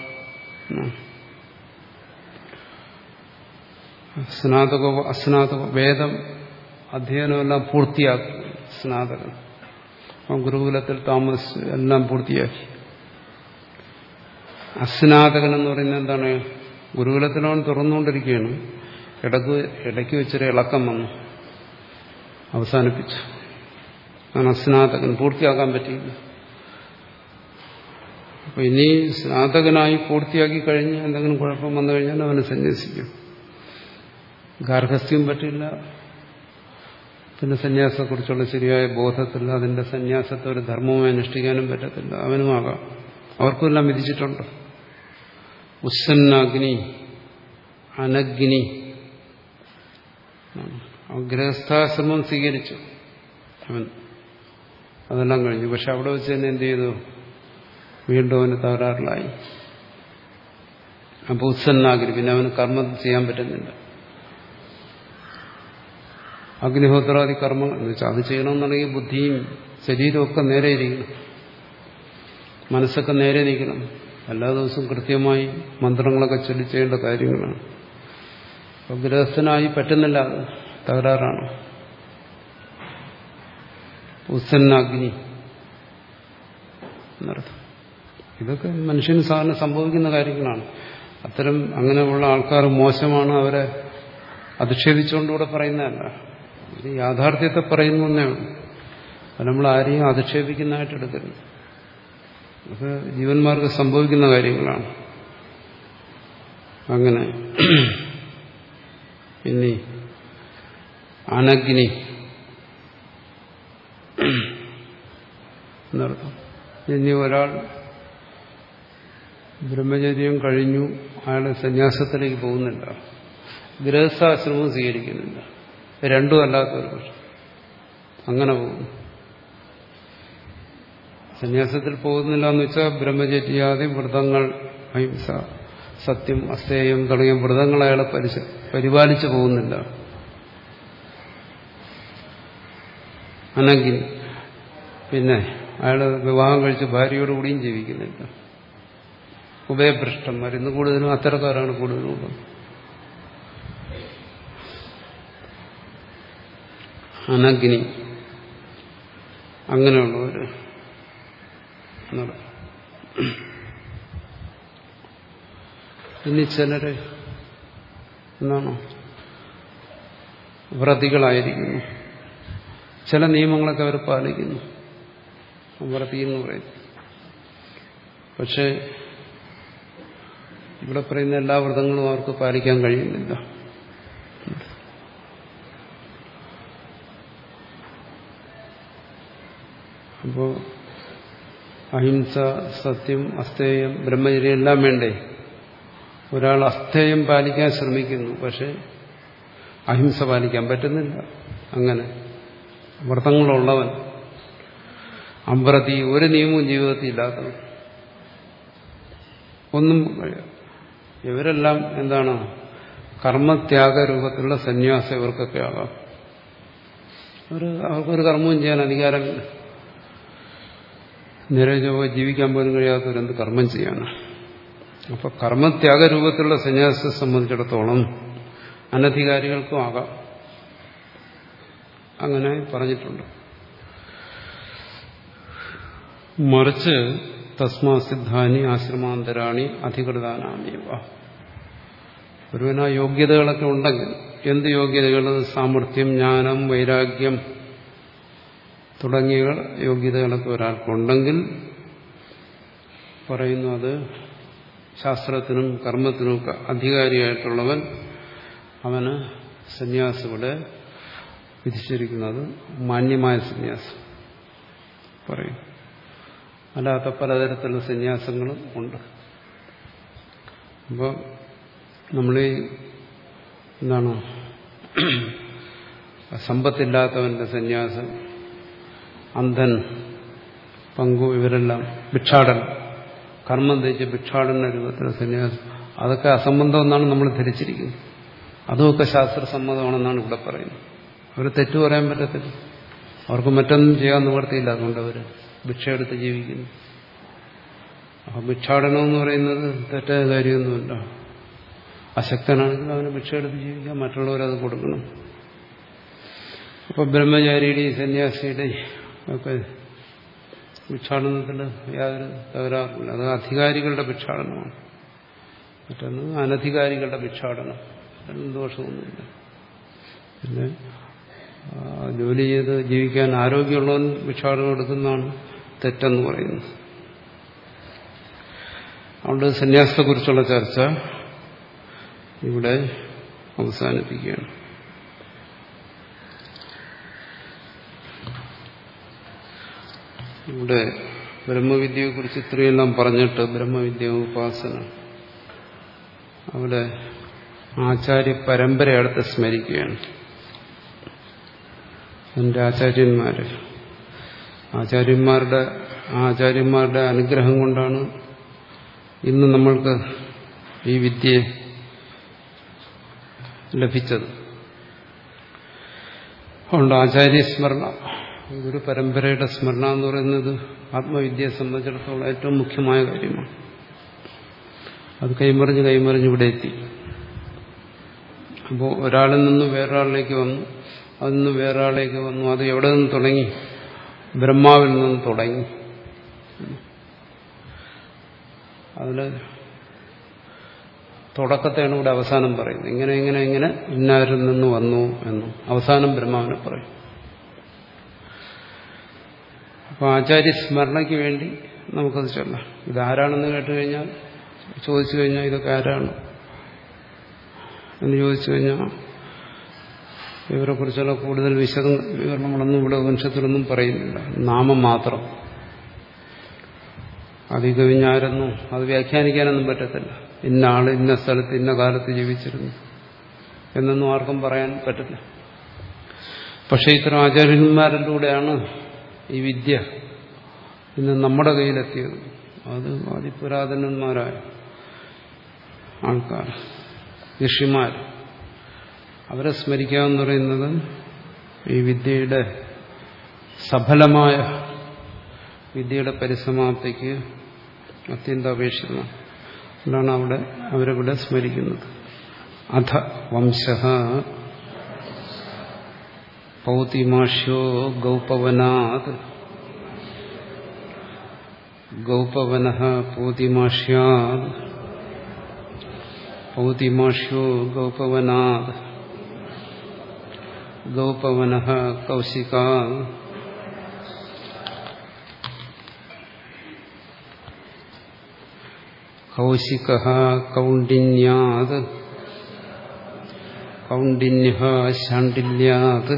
സ്നാതകോ അസ്നാതകോ വേദം അധ്യയനമെല്ലാം പൂർത്തിയാക്കി സ്നാതകൻ. ഗുരുകുലത്തിൽ താമസിച്ച് എല്ലാം പൂർത്തിയാക്കി. അസ്നാതകൻ എന്ന് പറയുന്നത് എന്താണ്? ഗുരുകുലത്തിലവൻ തുറന്നുകൊണ്ടിരിക്കുകയാണ്. ഇടക്ക് ഇടയ്ക്ക് വെച്ചൊരു ഇളക്കം വന്നു, അവസാനിപ്പിച്ചു. അതാണ് അസ്നാതകൻ. പൂർത്തിയാക്കാൻ പറ്റിയില്ല. അപ്പൊ ഇനി സ്നാതകനായി പൂർത്തിയാക്കി കഴിഞ്ഞ് എന്തെങ്കിലും കുഴപ്പം വന്നു കഴിഞ്ഞാൽ അവന് സന്യസിക്കും. ഗാർഹസ്ഥ്യം പറ്റില്ല, പിന്നെ സന്യാസത്തെക്കുറിച്ചുള്ള ശരിയായ ബോധത്തില്ല, അതിന്റെ സന്യാസത്തെ ഒരു ധർമ്മമായി അനുഷ്ഠിക്കാനും പറ്റത്തില്ല. അവനുമാകാം. അവർക്കെല്ലാം വിധിച്ചിട്ടുണ്ട്. ഉസ്സന്നാഗ്നി അനഗ്നി. ഗൃഹസ്ഥാശ്രമം സ്വീകരിച്ചു അവൻ, അതെല്ലാം കഴിഞ്ഞു. പക്ഷെ അവിടെ വെച്ച് തന്നെ എന്ത് ചെയ്തു? വീണ്ടും അവന് തകരാറിലായി. അപ്പൊ ഉത്സന്നാഗ്നി, പിന്നെ അവന് കർമ്മം ചെയ്യാൻ പറ്റുന്നില്ല. അഗ്നിഹോത്രാദി കർമ്മം എന്ന് വെച്ചാൽ അത് ചെയ്യണമെന്നുണ്ടെങ്കിൽ ബുദ്ധിയും ശരീരവും ഒക്കെ നേരെ ഇരിക്കണം, മനസ്സൊക്കെ നേരെ നിൽക്കണം. എല്ലാ ദിവസവും കൃത്യമായി മന്ത്രങ്ങളൊക്കെ ചൊല്ലി ചെയ്യേണ്ട കാര്യങ്ങളാണ്. അപ്പൊ ഗൃഹസ്ഥനായി പറ്റുന്നില്ല, അത് തകരാറാണ്. ഉത്സന്നാഗ്നി എന്നർത്ഥം. ഇതൊക്കെ മനുഷ്യന് സാധാരണ സംഭവിക്കുന്ന കാര്യങ്ങളാണ്. അത്തരം അങ്ങനെയുള്ള ആൾക്കാർ മോശമാണ്, അവരെ അധിക്ഷേപിച്ചുകൊണ്ടുകൂടെ പറയുന്നതല്ല. ഇത് യാഥാർത്ഥ്യത്തെ പറയുന്നു എന്നേ ഉള്ളൂ. അത് നമ്മൾ ആരെയും അധിക്ഷേപിക്കുന്നതായിട്ട് എടുക്കരുത്. അതൊക്കെ ജീവന്മാർക്ക് സംഭവിക്കുന്ന കാര്യങ്ങളാണ്. അങ്ങനെ ഇനി അനഗ്നി എന്നർത്ഥം. ഇനി ഒരാൾ ബ്രഹ്മചര്യം കഴിഞ്ഞു, അയാൾ സന്യാസത്തിലേക്ക് പോകുന്നില്ല, ഗൃഹസ്ഥാശ്രമവും സ്വീകരിക്കുന്നില്ല, രണ്ടും അല്ലാത്തൊരു പക്ഷം അങ്ങനെ പോകുന്നു. സന്യാസത്തിൽ പോകുന്നില്ല എന്ന് വെച്ചാൽ ബ്രഹ്മചര്യാദി വ്രതങ്ങൾ, അഹിംസ, സത്യം, അസ്തേയം തുടങ്ങിയ വ്രതങ്ങൾ അയാളെ പരിപാലിച്ചു പോകുന്നില്ല. അനഗ്നി, പിന്നെ അയാൾ വിവാഹം കഴിച്ച് ഭാര്യയോടുകൂടിയും ജീവിക്കുന്നില്ല. ഉഭയഭ്രഷ്ടന്മാർ ഇന്ന് കൂടുതലും അത്തരക്കാരാണ് കൂടുതലും. അനഗ്നി അങ്ങനെയുള്ളവര് ഇനി ചിലര് എന്നാണോ വ്രതികളായിരിക്കുന്നു. ചില നിയമങ്ങളൊക്കെ അവർ പാലിക്കുന്നു, വ്രതി എന്ന് പറയുന്നു. പക്ഷെ ഇവിടെ പറയുന്ന എല്ലാ വ്രതങ്ങളും അവർക്ക് പാലിക്കാൻ കഴിയുന്നില്ല. അപ്പോൾ അഹിംസ, സത്യം, അസ്തേയം, ബ്രഹ്മചര്യം എല്ലാം വേണ്ടേ? ഒരാൾ അസ്തേയം പാലിക്കാൻ ശ്രമിക്കുന്നു, പക്ഷെ അഹിംസ പാലിക്കാൻ പറ്റുന്നില്ല. അങ്ങനെ വ്രതങ്ങളുള്ളവൻ, അമ്പ്രതി, ഒരു നിയമവും ജീവിതത്തിൽ ഇല്ലാത്തവൻ, ഒന്നും. ഇവരെല്ലാം എന്താണ്? കർമ്മത്യാഗ രൂപത്തിലുള്ള സന്യാസം ഇവർക്കൊക്കെ ആകാം. ഒരു അവർക്കൊരു കർമ്മവും ചെയ്യാൻ അധികാരമില്ല. നിരജോഗ ജീവിക്കാൻ പോലും കഴിയാത്തവരെന്ത് കർമ്മം ചെയ്യാണ്? അപ്പൊ കർമ്മത്യാഗ രൂപത്തിലുള്ള സന്യാസത്തെ സംബന്ധിച്ചിടത്തോളം അനധികാരികൾക്കും ആകാം. അങ്ങനെ പറഞ്ഞിട്ടുണ്ട്. മറിച്ച് തസ്മാ സിദ്ധാനി ആശ്രമാന്തരാണി അധികൃതാനാമേവ. ഒരുവന് ആ യോഗ്യതകളൊക്കെ ഉണ്ടെങ്കിൽ, എന്ത് യോഗ്യതകൾ? സാമർഥ്യം, ജ്ഞാനം, വൈരാഗ്യം തുടങ്ങിയ യോഗ്യതകളൊക്കെ ഒരാൾക്കുണ്ടെങ്കിൽ പറയുന്നു അത് ശാസ്ത്രത്തിനും കർമ്മത്തിനുമൊക്കെ അധികാരിയായിട്ടുള്ളവൻ, അവന് സന്യാസം ഇവിടെ വിധിച്ചിരിക്കുന്നത് മാന്യമായ സന്യാസം പറയും. അല്ലാത്ത പലതരത്തിലുള്ള സന്യാസങ്ങളും ഉണ്ട്. അപ്പോൾ നമ്മളീ എന്താണ് സമ്പത്തില്ലാത്തവന്റെ സന്യാസം, അന്ധൻ, പങ്കു, ഇവരെല്ലാം ഭിക്ഷാടനം, കർമ്മം തേച്ച് ഭിക്ഷാടന രൂപത്തിലുള്ള സന്യാസം, അതൊക്കെ അസംബന്ധം എന്നാണ് നമ്മൾ ധരിച്ചിരിക്കുന്നത്. അതുമൊക്കെ ശാസ്ത്രസമ്മതമാണെന്നാണ് ഇവിടെ പറയുന്നത്. അവർ തെറ്റു പറയാൻ പറ്റത്തില്ല. അവർക്ക് മറ്റൊന്നും ചെയ്യാൻ നിവർത്തിയില്ല, അതുകൊണ്ട് അവർ ഭിക്ഷയെടുത്ത് ജീവിക്കുന്നു. അപ്പം ഭിക്ഷാടനം എന്ന് പറയുന്നത് തെറ്റായ കാര്യമൊന്നുമില്ല. അശക്തനാണെങ്കിൽ അവന് ഭിക്ഷയെടുത്ത് ജീവിക്കാം, മറ്റുള്ളവരത് കൊടുക്കണം. അപ്പം ബ്രഹ്മചാരിയുടെയും സന്യാസിയുടെയും ഒക്കെ ഭിക്ഷാടനത്തിൽ യാതൊരു തകരാറില്ല. അത് അധികാരികളുടെ ഭിക്ഷാടനമാണ്. മറ്റൊന്ന് അനധികാരികളുടെ ഭിക്ഷാടനം. രണ്ടും ദോഷമൊന്നുമില്ല. പിന്നെ ജോലി ചെയ്ത് ജീവിക്കാൻ ആരോഗ്യമുള്ളവൻ ഭിക്ഷാടനം എടുക്കുന്നതാണ് തെറ്റെന്ന് പറയുന്നത്. അതുകൊണ്ട് സന്യാസത്തെക്കുറിച്ചുള്ള ചർച്ച ഇവിടെ അവസാനിപ്പിക്കുകയാണ്. ഇവിടെ ബ്രഹ്മവിദ്യയെക്കുറിച്ച് ഇത്രയെല്ലാം പറഞ്ഞിട്ട് ബ്രഹ്മവിദ്യ ഉപാസന, അവിടെ ആചാര്യ പരമ്പര അടുത്ത് സ്മരിക്കുകയാണ്. എൻ്റെ ആചാര്യന്മാര് ആചാര്യന്മാരുടെ ആചാര്യന്മാരുടെ അനുഗ്രഹം കൊണ്ടാണ് ഇന്ന് നമ്മൾക്ക് ഈ വിദ്യ ലഭിച്ചത്. അതുകൊണ്ട് ആചാര്യസ്മരണ, ഗുരു പരമ്പരയുടെ സ്മരണ എന്ന് പറയുന്നത് ആത്മവിദ്യയെ സംബന്ധിച്ചിടത്തോളം ഏറ്റവും മുഖ്യമായ കാര്യമാണ്. അത് കൈമറിഞ്ഞ് കൈമറിഞ്ഞ് ഇവിടെ എത്തി. അപ്പോൾ ഒരാളിൽ നിന്ന് വേറൊരാളിലേക്ക് വന്നു, അതിൽ നിന്ന് വേറൊരാളിലേക്ക് വന്നു. അത് എവിടെ നിന്ന് തുടങ്ങി? ബ്രഹ്മാവിൽ നിന്ന് തുടങ്ങി. അതിൽ തുടക്കത്തെയാണ് ഇവിടെ അവസാനം പറയുന്നത്. ഇങ്ങനെ ഇങ്ങനെ ഇങ്ങനെ ഇന്നാരിൽ നിന്ന് വന്നു എന്നും അവസാനം ബ്രഹ്മാവിനെ പറയും. അപ്പോൾ ആചാര്യസ്മരണയ്ക്ക് വേണ്ടി നമുക്കത് ചൊല്ലാം. ഇതാരാണെന്ന് കേട്ട് കഴിഞ്ഞാൽ, ചോദിച്ചു കഴിഞ്ഞാൽ ഇതൊക്കെ ആരാണ് എന്ന് ചോദിച്ചു കഴിഞ്ഞാൽ ഇവരെക്കുറിച്ചുള്ള കൂടുതൽ വിശദ വിവരണങ്ങളൊന്നും ഇവിടെ ഉപനിഷത്തിലൊന്നും പറയുന്നില്ല. നാമം മാത്രം. അത് കവിഞ്ഞാരെന്നും അത് വ്യാഖ്യാനിക്കാനൊന്നും പറ്റത്തില്ല. ഇന്ന ആള് ഇന്ന സ്ഥലത്ത് ഇന്ന കാലത്ത് ജീവിച്ചിരുന്നു എന്നൊന്നും ആർക്കും പറയാൻ പറ്റില്ല. പക്ഷെ ഇത്തരം ആചാര്യന്മാരിലൂടെയാണ് ഈ വിദ്യ ഇന്ന് നമ്മുടെ കയ്യിലെത്തിയത്. അത് അതിപുരാതനന്മാരായ ആൾക്കാർ, ഋഷിമാർ, അവരെ സ്മരിക്കുക എന്ന് പറയുന്നത് ഈ വിദ്യയുടെ സഫലമായ വിദ്യയുടെ പരിസമാപ്തിക്ക് അത്യന്താപേക്ഷിതമാണ്. അതുകൊണ്ടാണ് അവിടെ അവരെവിടെ സ്മരിക്കുന്നത്. അധ വംശഃ പൗതിമാഷ്യോ ഗൗപവനാത് ഗൗപവനഃ പൗതിമാഷ്യാത് പൗതിമാഷ്യോ ഗൗപവനാത് ഗൗപവനഃ കൗശികാത് കൗശികഃ കൗണ്ഡിന്യാത് കൗണ്ഡിന്യഃ ശാണ്ഡില്യാത്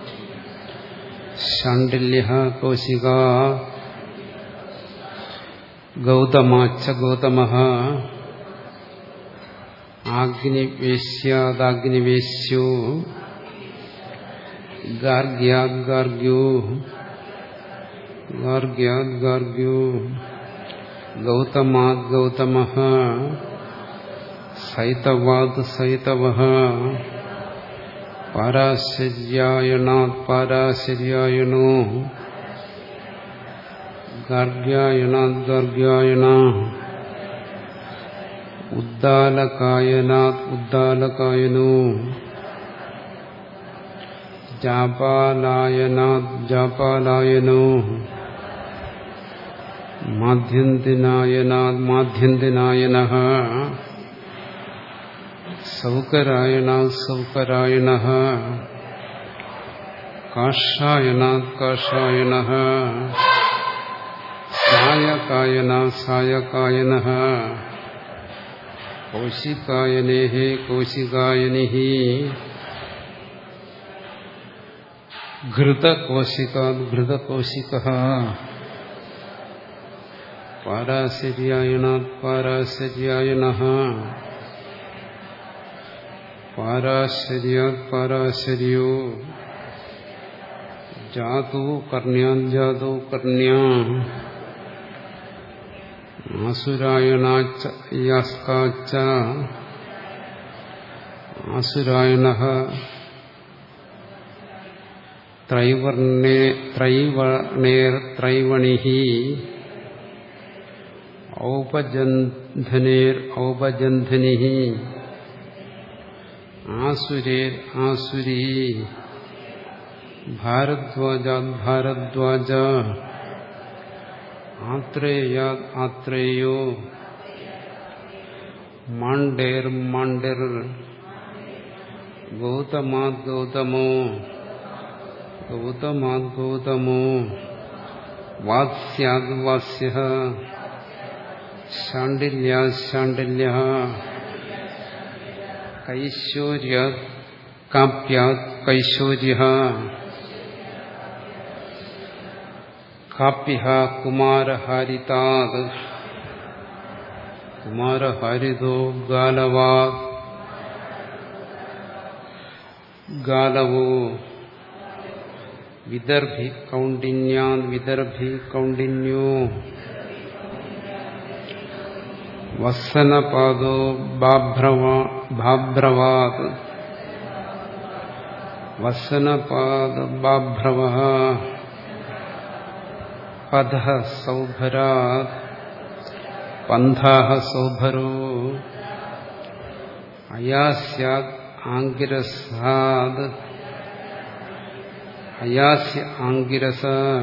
ശാണ്ഡില്യഃ കൗശികാ ഗൗതമാച്ച ഗൗതമഃ ആഗ്നിവേശ്യാദാഗ്നിവേശ്യോ ഗാർഗ്യാദ് ഗാർഗ്യോ ഗാർഗ്യാദ് ഗാർഗ്യോ ഗൗതമാദ് ഗൗതമഃ സൈതവാദ് സൈതവഃ പാരാശര്യായണാത് പാരാശര്യായണോ ഗാർഗ്യായണാത് ഗാർഗ്യായണ ഉദ്ദാലകായനാത് ഉദ്ദാലകായനോ ജാപാലായനാത് ജാപാലായനോ മാധ്യന്തിനായനാത് മാധ്യന്തിനായനഃ സൗകരായണാത് സൗകരായണഃ കാഷായനാത് കാഷായണഃ സായകായനാത് സായകായനഃ കൗശികായനേഃ കൗശികായനിഃ ഘൃതകൗശികാത് ഘൃതകൗശികഃ പാരാശര്യായണാത് പാരാശര്യായണഃ പാരാശര്യാത് പാരാശര്യോ ജാതോ കർണ്യാത് ജാതോ കർണ്യാ ആസുരായണാച്ച യാസ്കാച്ച ആസുരായണഃ ത്രൈവർണേ ത്രൈവർണേർ ത്രൈവണിഃ ഔപജന്ധനേർ ഔപജന്ധനിഃ ആസുരേർ ആസുരീ ഭാരദ്വാജാത് ഭാരദ്വാജ ആത്രേയാത് ആത്രേയോ മാണ്ഡേർ മാണ്ഡർ ഗൗതമാത് ഗൗതമോ ഗൗതമാത് ഗൗതമോ വാത്സ്യാത് വാസ്യഃ ശാണ്ഡില്യാത് ശാണ്ഡില്യഃ കൈശോര്യാത് കാപ്യാത് കൈശോര്യഃ കാപ്യഃ കുമാരഹാരിതാത് കുമാരഹാരിതോ ഗാലവാത് ഗാലവോ വിദർഭി കൗണ്ഡിന്യാത് വിദർഭി കൗണ്ഡിന്യോ വസ്സനപാദോ ബാഭ്രവാത് വസ്സനപാദ ബാഭ്രവഃ പദഃ സൗഭരാത് പന്ഥാഃ സൗഭരോ അയാസ്യാത് ആംഗിരസാത് അയാസ്യ ആംഗിരസ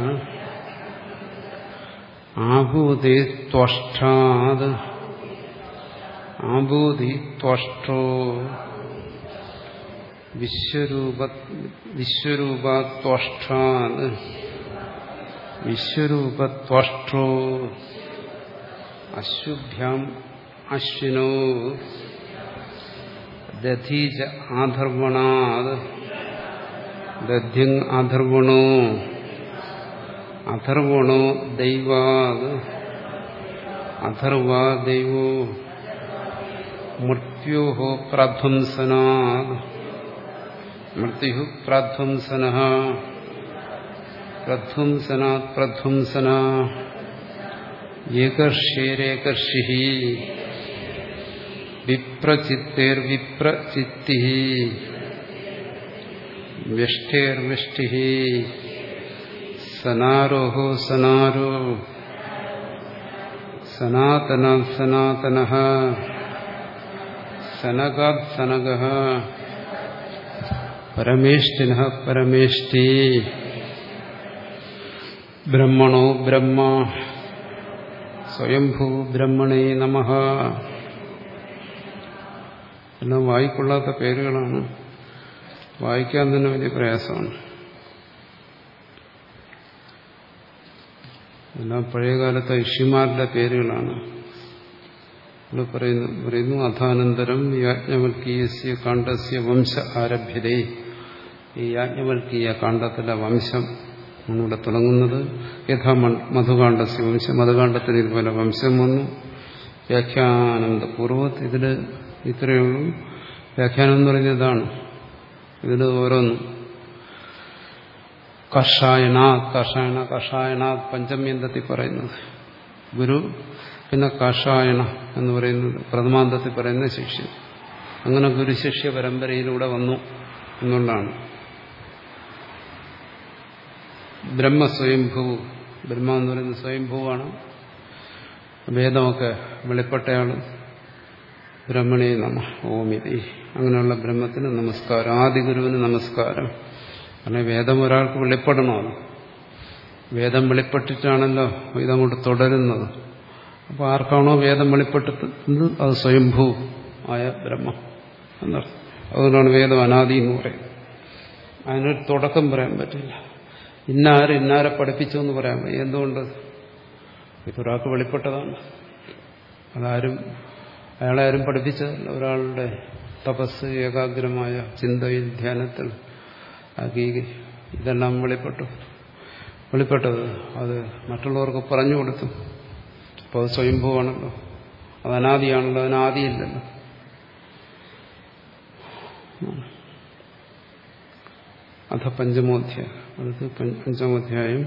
ആഭൂതി ത്വഷ്ടാത് ആഭൂതി ത്വഷ്ടോ വിശ്വരൂപ വിശ്വരൂപത്വഷ്ടാത് വിശ്വരൂപത്വഷ്ടോ അശ്വഭ്യാം അശ്വിനോ ദധീച ആധർവണാത് ദധ്യങ് ആധർവണോ അഥർവണോ ദൈവാത് അഥർവാ ദൈവോ മൃത്യോഃ പ്രധ്വംസനാത് മൃത്യുഃ പ്രധ്വംസനഃ പ്രധ്വംസനാത് പ്രധ്വംസന ഏകർഷ്യേരേകർഷിഃ വിപ്രചിത്തേർവിപ്രചിത്തിഃ വ്യഷ്ടേർവൃഷ്ടിഃ സനാരോഹോ സനാരോ സനാതനാത് സനാതനഃ സനകാത് സനകഃ പരമേഷ്ഠിനഃ പരമേഷ്ഠി ബ്രഹ്മണോ ബ്രഹ്മ സ്വയംഭൂ ബ്രഹ്മണേ നമഃ. എല്ലാം വായിക്കൊള്ളാത്ത പേരുകളാണ്, വായിക്കാൻ തന്നെ വലിയ പ്രയാസമാണ്. എല്ലാം പഴയകാലത്തെ ഋഷിമാരുടെ പേരുകളാണ്. ഇവിടെ പറയുന്നു പറയുന്നു അഥാനന്തരം യാജ്ഞവൽക്കീയസ്യ കാണ്ഡസ്യ വംശ ആരഭ്യതേ. ഈ യാജ്ഞവൽക്കീയ കാണ്ഡത്തിലെ വംശം ആണ് ഇവിടെ തുടങ്ങുന്നത്. യഥാ മധുകാണ്ഡസ്യ വംശം, മധുകാണ്ഡത്തിന് ഇതുപോലെ വംശം വന്നു. വ്യാഖ്യാനം പൂർവ്വത്ത് ഇതിൽ ഇത്രയേ ഉള്ളൂ. വ്യാഖ്യാനം എന്ന് പറയുന്നത് ഇതാണ്. ഇതിൽ ഓരോന്നും കഷായനാത് കഷായണ കഷായനാത് പഞ്ചമ്യന്തത്തിൽ പറയുന്നത് ഗുരു, പിന്നെ കഷായണ എന്ന് പറയുന്നത് പ്രഥമാന്തത്തിൽ പറയുന്ന ശിഷ്യൻ. അങ്ങനെ ഗുരുശിഷ്യ പരമ്പരയിലൂടെ വന്നു എന്നുള്ളതാണ്. ബ്രഹ്മസ്വയംഭൂ, ബ്രഹ്മ എന്ന് പറയുന്നത് സ്വയംഭൂവാണ്. വേദമൊക്കെ വെളിപ്പെട്ടയാള്. ബ്രഹ്മണേ നമ ഓമിതി. അങ്ങനെയുള്ള ബ്രഹ്മത്തിന് നമസ്കാരം, ആദിഗുരുവിന് നമസ്കാരം. കാരണം വേദം ഒരാൾക്ക് വെളിപ്പെടണമല്ലോ. വേദം വെളിപ്പെട്ടിട്ടാണല്ലോ ഇതങ്ങോട്ട് തുടരുന്നത്. അപ്പോൾ ആർക്കാണോ വേദം വെളിപ്പെട്ടത് അത് സ്വയംഭൂ ആയ ബ്രഹ്മം എന്നർത്ഥം. അതുകൊണ്ടാണ് വേദം അനാദി എന്ന് പറയുന്നത്. അതിനൊരു തുടക്കം പറയാൻ പറ്റില്ല. ഇന്നാര് ഇന്നാരെ പഠിപ്പിച്ചു എന്ന് പറയാൻ പറ്റും. എന്തുകൊണ്ട്? ഇതൊരാൾക്ക് വെളിപ്പെട്ടതാണ്. അതാരും അയാളെ ആരും പഠിപ്പിച്ചതല്ല. ഒരാളുടെ തപസ്, ഏകാഗ്രമായ ചിന്തയിൽ, ധ്യാനത്തിൽ ആക്കി ഇതെല്ലാം വെളിപ്പെട്ടു. വെളിപ്പെട്ടത് അത് മറ്റുള്ളവർക്ക് പറഞ്ഞു കൊടുത്തു. അപ്പോൾ അത് സ്വയംഭൂവാണല്ലോ, അത് അനാദിയാണല്ലോ, അതിനാദിയില്ലല്ലോ. അഥ പഞ്ചമോധ്യായം. അടുത്ത് പഞ്ചമോധ്യായം.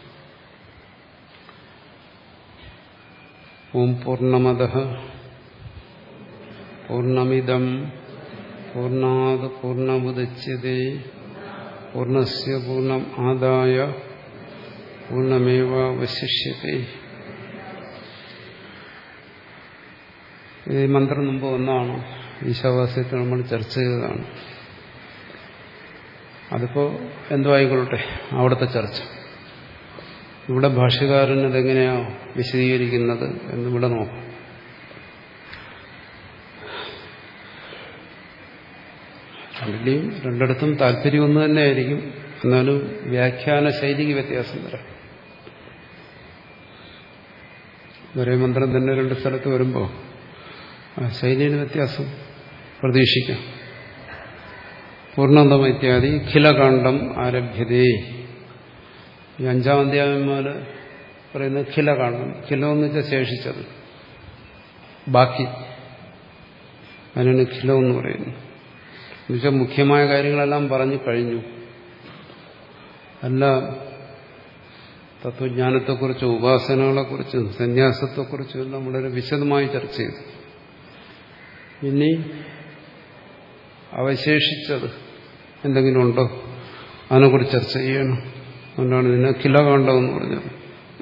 ഓം പൂർണ്ണമദഃ പൂർണ്ണമിദം പൂർണ്ണാത് പൂർണ്ണമുദച്യതേ പൂർണ്ണസ്യ പൂർണ്ണം ആദായ പൂർണ്ണമേവാവശിഷ്യതേ. ഈ മന്ത്രം മുമ്പ് ഒന്നാണ്. ഈശാവാസ്യത്തിൽ നമ്മൾ ചർച്ച ചെയ്തതാണ്. അതിപ്പോ എന്തോ ആയിക്കൊള്ളട്ടെ, അവിടുത്തെ ചർച്ച. ഇവിടെ ഭാഷ്യകാരൻ അതെങ്ങനെയാ വിശദീകരിക്കുന്നത് എന്നിവിടെ നോക്കാം. രണ്ടിലെയും രണ്ടിടത്തും താല്പര്യം ഒന്ന് തന്നെയായിരിക്കും. എന്നാലും വ്യാഖ്യാന ശൈലിക്ക് വ്യത്യാസം വരാം. ഒരേ മന്ത്രം തന്നെ രണ്ട് സ്ഥലത്ത് വരുമ്പോൾ ആ ശൈലിയിൽ വ്യത്യാസം പ്രതീക്ഷിക്കാം. പൂർണ്ണതം ഇത്യാദി ഖിലകാണ്ഡം ആരഭ്യതേ. ഈ അഞ്ചാം അധ്യായന്മാര് പറയുന്നത് ഖിലകാണ്ഡം. ഖിലം എന്ന് വെച്ചാൽ ശേഷിച്ചത്, ബാക്കി. അതിനാണ് ഖിലം എന്ന് പറയുന്നത്. എന്നുവെച്ചാൽ മുഖ്യമായ കാര്യങ്ങളെല്ലാം പറഞ്ഞു കഴിഞ്ഞു. എല്ലാം തത്വജ്ഞാനത്തെക്കുറിച്ചും ഉപാസനകളെക്കുറിച്ചും സന്യാസത്തെക്കുറിച്ചും എല്ലാം വളരെ വിശദമായി ചർച്ച ചെയ്തു. ഇനി അവശേഷിച്ചത് എന്തെങ്കിലും ഉണ്ടോ അതിനെക്കുറിച്ച് ചർച്ച ചെയ്യണം. അതുകൊണ്ടാണ് ഇതിനെ ഖിലകാണ്ഡം എന്ന് പറഞ്ഞത്.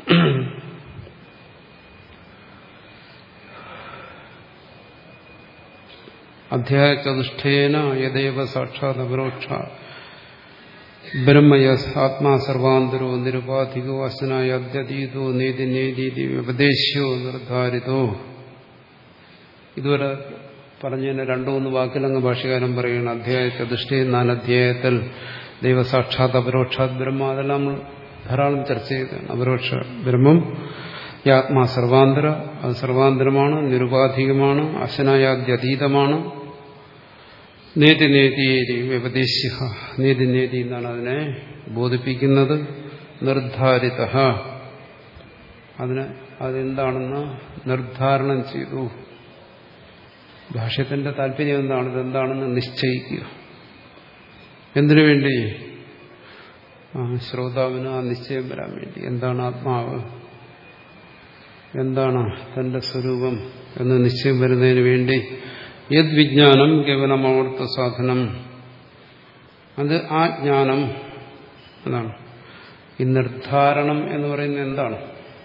അധ്യായ ചതുഷ്ടേന യദേവ സാക്ഷാത് അപരോക്ഷ ബ്രഹ്മയ ആത്മാ സർവാന്തരോ നിരുപാധികോ അസനായ അദ്യതീതോ നേതി നേതീതി വ്യപദേശോ നിർദ്ധാരിതോ. ഇതുവരെ പറഞ്ഞതിന് രണ്ടു മൂന്ന് വാക്കിലങ്ങ് ഭാഷ്യകാരൻ പറയുകയാണ്. അധ്യായ ചതുഷ്ടേ നാലധ്യായത്തിൽ ദൈവസാക്ഷാത് അപരോക്ഷാത് ബ്രഹ്മ, അതെല്ലാം നമ്മൾ ധാരാളം ചർച്ച ചെയ്തതാണ്. അപരോക്ഷ ബ്രഹ്മം ഈ ആത്മാ സർവാന്തര, അത് സർവാന്തരമാണ്, നിരുപാധികമാണ്, അശനായാദ്യതീതമാണ്. നേതി നേതി വ്യപദേശിഹ, നേതി നേതി എന്നാണ് അതിനെ ബോധിപ്പിക്കുന്നത്. നിർദ്ധാരിത, അതിനെ അതെന്താണെന്ന് നിർദ്ധാരണം ചെയ്തു. ഭാഷ്യത്തിന്റെ താല്പര്യം എന്താണ്? ഇതെന്താണെന്ന് നിശ്ചയിക്കുക. എന്തിനു വേണ്ടി? ആ ശ്രോതാവിന് ആ നിശ്ചയം വരാൻ വേണ്ടി. എന്താണ് ആത്മാവ്, എന്താണ് തന്റെ സ്വരൂപം എന്ന് നിശ്ചയം വരുന്നതിന് വേണ്ടി. യത് വിജ്ഞാനം കേവലം അമൃത സാധനം, അത് ആ ജ്ഞാനം എന്നാണ്. ഈ നിർദ്ധാരണം എന്ന് പറയുന്നത് എന്താണ്?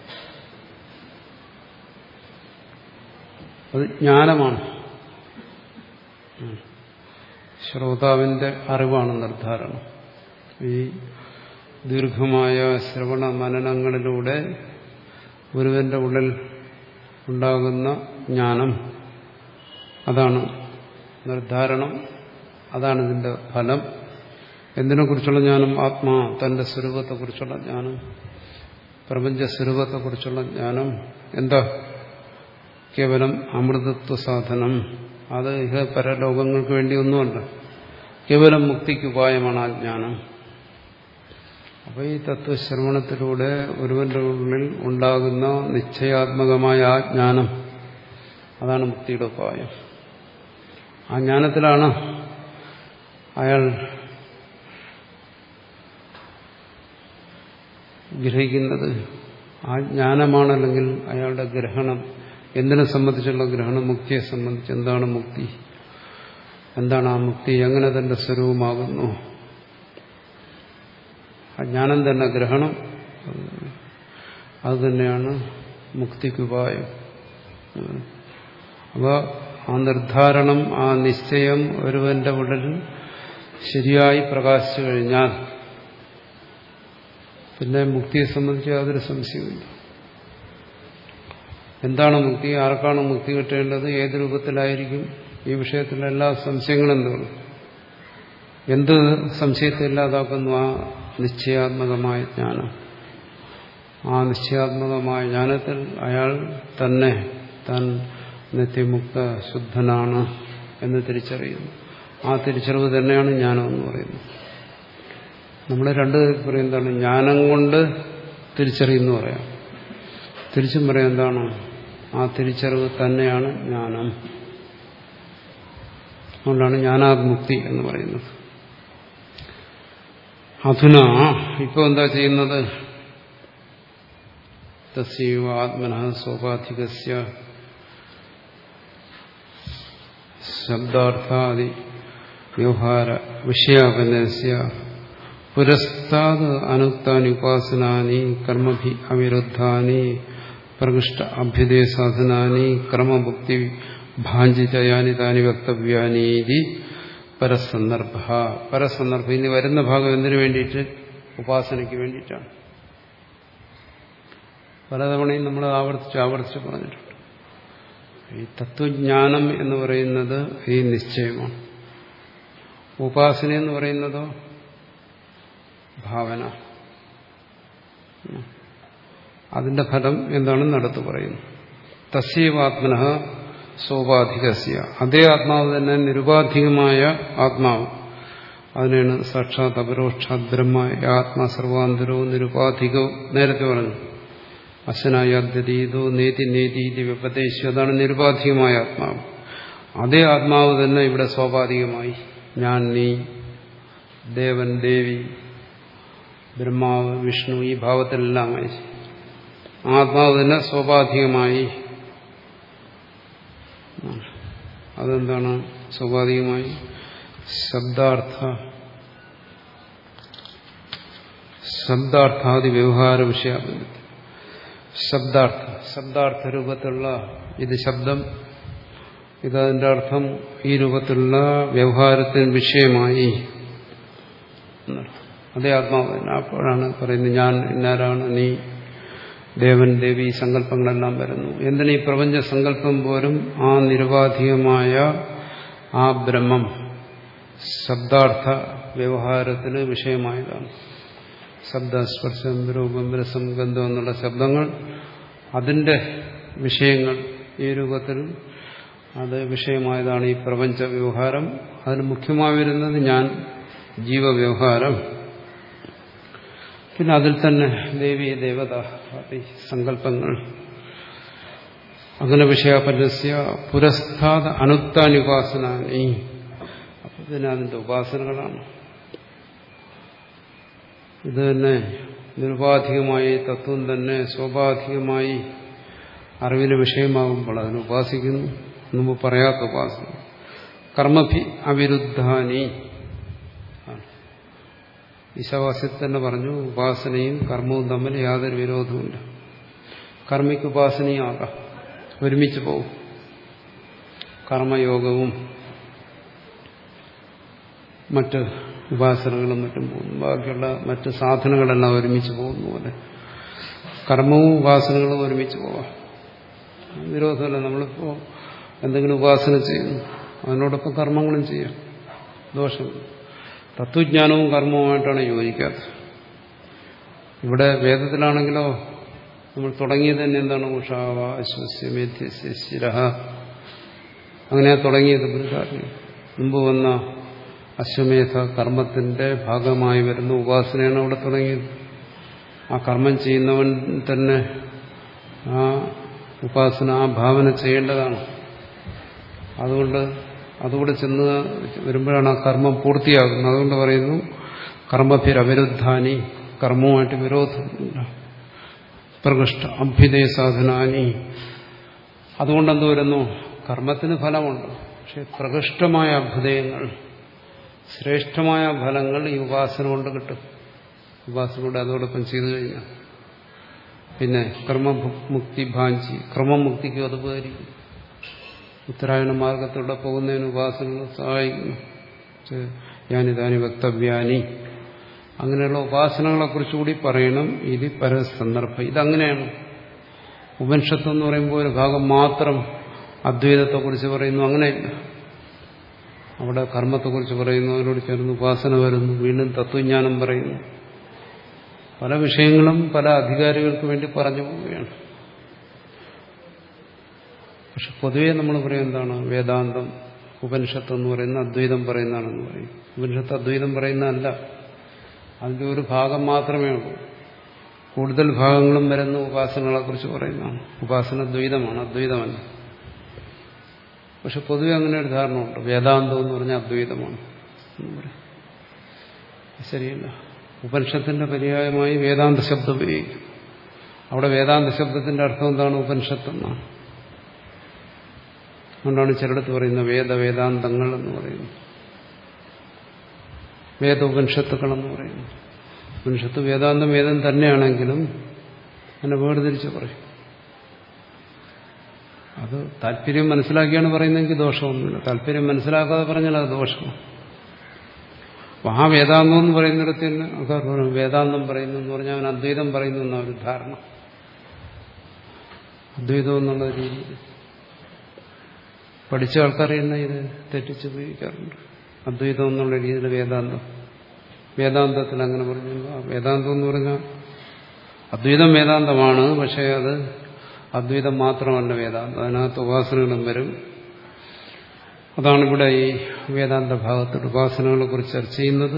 അത് ജ്ഞാനമാണ്. ശ്രോതാവിന്റെ അറിവാണ് നിർദ്ധാരണം. ഈ ദീർഘമായ ശ്രവണ മനനങ്ങളിലൂടെ ഒരുവന്റെ ഉള്ളിൽ ഉണ്ടാകുന്ന ജ്ഞാനം, അതാണ് നിർദ്ധാരണം. അതാണ് ഇതിന്റെ ഫലം. എന്തിനെക്കുറിച്ചുള്ള ജ്ഞാനം? ആത്മാ തന്റെ സ്വരൂപത്തെക്കുറിച്ചുള്ള ജ്ഞാനം, പ്രപഞ്ച സ്വരൂപത്തെക്കുറിച്ചുള്ള ജ്ഞാനം. എന്താ? കേവലം അമൃതത്വ സാധനം. അത് ഇഹ പരലോകങ്ങൾക്ക് വേണ്ടിയൊന്നുമല്ല, കേവലം മുക്തിക്ക് ഉപായമാണ് ആ ജ്ഞാനം. അപ്പോൾ ഈ തത്വശ്രവണത്തിലൂടെ ഒരുവന്റെ ഉള്ളിൽ ഉണ്ടാകുന്ന നിശ്ചയാത്മകമായ ആ ജ്ഞാനം, അതാണ് മുക്തിയുടെ ഉപായം. ആ ജ്ഞാനത്തിലാണ് അയാൾ ഗ്രഹിക്കുന്നത്. ആ ജ്ഞാനമാണല്ലെങ്കിൽ അയാളുടെ ഗ്രഹണം, എന്തിനെ സംബന്ധിച്ചുള്ള ഗ്രഹണം? മുക്തിയെ സംബന്ധിച്ച്. എന്താണ് മുക്തി, എന്താണ് ആ മുക്തി, എങ്ങനെ തന്റെ സ്വരൂപമാകുന്നു, ആ ജ്ഞാനം തന്നെ ഗ്രഹണം. അത് തന്നെയാണ് മുക്തിക്കുപായം. അപ്പോൾ ആ നിർദ്ധാരണം, ആ നിശ്ചയം ഒരുവന്റെ ഉള്ളിൽ ശരിയായി പ്രകാശിച്ചു കഴിഞ്ഞാൽ പിന്നെ മുക്തിയെ സംബന്ധിച്ച് യാതൊരു സംശയവുമില്ല. എന്താണ് മുക്തി, ആർക്കാണ് മുക്തി കിട്ടേണ്ടത്, ഏത് രൂപത്തിലായിരിക്കും, ഈ വിഷയത്തിലുള്ള എല്ലാ സംശയങ്ങളും എന്താണ്, എന്ത് സംശയത്തെ ഇല്ലാതാക്കുന്നു? ആ നിശ്ചയാത്മകമായ ജ്ഞാനം. ആ നിശ്ചയാത്മകമായ ജ്ഞാനത്തിൽ അയാൾ തന്നെ താൻ നിത്യമുക്ത ശുദ്ധനാണ് എന്ന് തിരിച്ചറിയുന്നു. ആ തിരിച്ചറിവ് തന്നെയാണ് ജ്ഞാനം എന്ന് പറയുന്നത്. നമ്മൾ രണ്ട് പറയും എന്താണ്, ജ്ഞാനം കൊണ്ട് തിരിച്ചറിയുന്നു പറയാം, തിരിച്ചും പറയാം എന്താണ്, ആ തിരിച്ചറിവ് തന്നെയാണ് ജ്ഞാനം. അതുകൊണ്ടാണ് ജ്ഞാനാത്മുക്തി എന്ന് പറയുന്നത്. അധുന ഇപ്പോൾ എന്താ ചെയ്യുന്നത്? തസ്യൈവ ആത്മനഃ സ്വാഭാധികസ്യ ശബ്ദാർത്ഥാദി വ്യവഹാര വിഷയാപനസ്യ പുരസ്താദ് അനുക്താനി ഉപാസനാനി കർമ്മഭി അവിരുദ്ധാനി പ്രകൃഷ്ട അഭ്യുദയ സാധനാനി ക്രമമുക്തി ഭാഞ്ചിതയാനി താനി വക്തവ്യാനീതി പരസന്ദർഭ. പരസന്ദർഭം ഇനി വരുന്ന ഭാഗം എന്തിനു വേണ്ടിയിട്ട്? ഉപാസനയ്ക്ക് വേണ്ടിയിട്ടാണ്. പലതവണയും നമ്മൾ ആവർത്തിച്ച് ആവർത്തിച്ച് പറഞ്ഞിട്ടുണ്ട്. ഈ തത്വജ്ഞാനം എന്ന് പറയുന്നത് ഈ നിശ്ചയമാണ്. ഉപാസന എന്ന് പറയുന്നതോ ഭാവന. അതിന്റെ ഫലം എന്താണെന്ന് അടുത്ത് പറയുന്നു. തസ്യൈവാത്മനഃ സോപാധികസ്യ, അതേ ആത്മാവ് തന്നെ നിരുപാധികമായ ആത്മാവ്, അതിനാണ് സാക്ഷാത് അപരോക്ഷാത് ബ്രഹ്മ ആത്മാ സർവാന്തരോ നിരുപാധികോ. നേരത്തെ പറഞ്ഞു അശനായാദ്യതീതോ നേതി നേതീതി വ്യപദേശം, അതാണ് നിരുപാധികമായ ആത്മാവ്. അതേ ആത്മാവ് തന്നെ ഇവിടെ സ്വാഭാവികമായി ഞാൻ, നീ, ദേവൻ, ദേവി, ബ്രഹ്മാവ്, വിഷ്ണു, ഈ ഭാവത്തിലെല്ലാമായി ആത്മാവ് തന്നെ സ്വാഭാവികമായി. അതെന്താണ് സ്വാഭാവികമായി? ശബ്ദാർത്ഥ ശബ്ദാർത്ഥാദി വ്യവഹാര വിഷയാപനം. ശബ്ദാർത്ഥ ശബ്ദാർത്ഥ രൂപത്തിലുള്ള ഇത് ശബ്ദം, ഇതതിന്റെ അർത്ഥം ഈ രൂപത്തിലുള്ള വ്യവഹാരത്തിന് വിഷയമായി. അതേ ആത്മാവ് തന്നെ. അപ്പോഴാണ് പറയുന്നത് ഞാൻ ഇന്നാരാണ്, നീ, ദേവൻ, ദേവി, സങ്കല്പങ്ങളെല്ലാം വരുന്നു. എന്തിന് ഈ പ്രപഞ്ച സങ്കല്പം പോലും ആ നിരുപാധികമായ ആ ബ്രഹ്മം ശബ്ദാർത്ഥ വ്യവഹാരത്തിന് വിഷയമായതാണ്. ശബ്ദസ്പർശം രൂപം രസം ഗന്ധം എന്നുള്ള ശബ്ദങ്ങൾ അതിന്റെ വിഷയങ്ങൾ ഈ രൂപത്തിൽ അത് വിഷയമായതാണ് ഈ പ്രപഞ്ച വ്യവഹാരം. അതിന് മുഖ്യമായി വരുന്നത് ഞാൻ, ജീവവ്യവഹാരം. പിന്നെ അതിൽ തന്നെ ദേവി, ദേവത, സങ്കല്പങ്ങൾ. അങ്ങനെ വിഷയാപന്യസ്യ പുരസ്താദ അനുക്താനി ഉപാസനാനി. അപ്പൊ പിന്നെ അതിന്റെ ഉപാസനകളാണ്. ഇത് തന്നെ നിരുപാധികമായി തത്വം തന്നെ സ്വാഭാവികമായി അറിവിന് വിഷയമാകുമ്പോൾ അതിന് ഉപാസിക്കുന്നു. മുമ്പ് പറയാത്ത ഉപാസന. കർമ്മഭി അവിരുദ്ധാനി. ഈശാവാസ്യത്തിൽ തന്നെ പറഞ്ഞു ഉപാസനയും കർമ്മവും തമ്മിൽ യാതൊരു വിരോധവുമില്ല. കർമ്മിക്ക് ഉപാസനയും ആകാം, ഒരുമിച്ച് പോകും. കർമ്മയോഗവും മറ്റ് ഉപാസനകളും മറ്റും പോകുന്നു. ബാക്കിയുള്ള മറ്റ് സാധനങ്ങളെല്ലാം ഒരുമിച്ച് പോകുന്ന പോലെ കർമ്മവും ഉപാസനകളും ഒരുമിച്ച് പോവാം. വിരോധമല്ല. നമ്മളിപ്പോൾ എന്തെങ്കിലും ഉപാസന ചെയ്യുന്നു, അതിനോടൊപ്പം കർമ്മങ്ങളും ചെയ്യാം, ദോഷമില്ല. തത്വജ്ഞാനവും കർമ്മവുമായിട്ടാണ് യോജിക്കാത്തത്. ഇവിടെ വേദത്തിലാണെങ്കിലോ നമ്മൾ തുടങ്ങിയത് തന്നെ എന്താണ്? ഉഷാവ അശ്വസ്യ മേധ്യസ്യ ശിരഃ. അങ്ങനെയാ തുടങ്ങിയത്. ബൃഹദാരണ്യകം മുമ്പ് വന്ന അശ്വമേധ കർമ്മത്തിന്റെ ഭാഗമായി വരുന്ന ഉപാസനയാണ് അവിടെ തുടങ്ങിയത്. ആ കർമ്മം ചെയ്യുന്നവൻ തന്നെ ആ ഉപാസന, ആ ഭാവന ചെയ്യേണ്ടതാണ്. അതുകൊണ്ട് അതുകൂടെ ചെന്ന് വരുമ്പോഴാണ് ആ കർമ്മം പൂർത്തിയാകുന്നത്. അതുകൊണ്ട് പറയുന്നു കർമ്മഭിരവിരുദ്ധാനി, കർമ്മവുമായിട്ട് വിരോധമില്ല. പ്രകൃഷ്ട അഭ്യുദയ സാധനാനി. അതുകൊണ്ടെന്ത് വരുന്നു? കർമ്മത്തിന് ഫലമുണ്ട്, പക്ഷെ പ്രകൃഷ്ടമായ അഭ്യുദയങ്ങൾ, ശ്രേഷ്ഠമായ ഫലങ്ങൾ ഈ ഉപാസന കൊണ്ട് കിട്ടും. ഉപാസനയോടെ അതോടൊപ്പം ചെയ്തു കഴിഞ്ഞാൽ പിന്നെ കർമ്മമുക്തി ഭാഞ്ചി, ക്രമമുക്തിക്കും അത് ഉപകരിക്കും. ഉത്തരായണ മാർഗത്തിലൂടെ പോകുന്നതിന് ഉപാസനകൾ സഹായിക്കുന്നു. ഞാനിതാനി വക്തവ്യാനി. അങ്ങനെയുള്ള ഉപാസനകളെ കുറിച്ചുകൂടി പറയണം. ഇത് പരസന്ദർഭം. ഇതങ്ങനെയാണ്. ഉപനിഷത്ത് എന്ന് പറയുമ്പോൾ ഒരു ഭാഗം മാത്രം അദ്വൈതത്തെക്കുറിച്ച് പറയുന്നു, അങ്ങനെയില്ല. അവിടെ കർമ്മത്തെക്കുറിച്ച് പറയുന്നു, അവരോട് ചേർന്ന് ഉപാസന വരുന്നു, വീണ്ടും തത്വജ്ഞാനം പറയുന്നു. പല വിഷയങ്ങളും പല അധികാരികൾക്ക് വേണ്ടി പറഞ്ഞു പോവുകയാണ്. പക്ഷെ പൊതുവെ നമ്മൾ പറയും എന്താണ്, വേദാന്തം ഉപനിഷത്ത് എന്ന് പറയുന്ന അദ്വൈതം പറയുന്നതാണെന്ന് പറയും. ഉപനിഷത്ത് അദ്വൈതം പറയുന്നതല്ല, അതിൻ്റെ ഒരു ഭാഗം മാത്രമേ ഉള്ളൂ. കൂടുതൽ ഭാഗങ്ങളും വരുന്ന ഉപാസനകളെ കുറിച്ച് പറയുന്നതാണ്. ഉപാസന ദ്വൈതമാണ്, അദ്വൈതമല്ല. പക്ഷെ പൊതുവെ അങ്ങനെ ഒരു ധാരണയുണ്ട്, വേദാന്തം എന്ന് പറഞ്ഞാൽ അദ്വൈതമാണ് എന്ന് പറയും. ശരിയല്ല. ഉപനിഷത്തിന്റെ പര്യായമായി വേദാന്ത ശബ്ദം ഉപയോഗിക്കും. അവിടെ വേദാന്ത ശബ്ദത്തിന്റെ അർത്ഥം എന്താണ്? ഉപനിഷത്ത് എന്നാണ്. അതുകൊണ്ടാണ് ചിലടത്ത് പറയുന്നത് വേദ വേദാന്തങ്ങൾ എന്ന് പറയുന്നു, വേദ ഉപനിഷത്തുക്കളെന്ന് പറയുന്നു. ഉപനിഷത്ത് വേദാന്തം വേദം തന്നെയാണെങ്കിലും അതിനെ വേർതിരിച്ച് പറയും. അത് താല്പര്യം മനസ്സിലാക്കിയാണ് പറയുന്നതെങ്കിൽ ദോഷമൊന്നുമില്ല. താല്പര്യം മനസ്സിലാക്കാതെ പറഞ്ഞാൽ അത് ദോഷമാണ്. ആ വേദാന്തം എന്ന് പറയുന്നിടത്ത് തന്നെ ആൾക്കാർ വേദാന്തം പറയുന്നു എന്ന് പറഞ്ഞാൽ അവൻ അദ്വൈതം പറയുന്നു എന്ന ഒരു ധാരണ. അദ്വൈതം എന്നുള്ള രീതിയിൽ പഠിച്ച ആൾക്കാർ തന്നെ ഇത് തെറ്റിച്ച് ഉപയോഗിക്കാറുണ്ട്. അദ്വൈതം എന്നുള്ള രീതിയിൽ വേദാന്തം, വേദാന്തത്തിൽ അങ്ങനെ പറഞ്ഞു. വേദാന്തം എന്ന് പറഞ്ഞാൽ അദ്വൈതം വേദാന്തമാണ്, പക്ഷേ അത് അദ്വൈതം മാത്രമല്ല വേദാന്തം, അതിനകത്ത് ഉപാസനകളും വരും. അതാണ് ഇവിടെ ഈ വേദാന്ത ഭാഗത്തിൽ ഉപാസനകളെ കുറിച്ച് ചർച്ച ചെയ്യുന്നത്.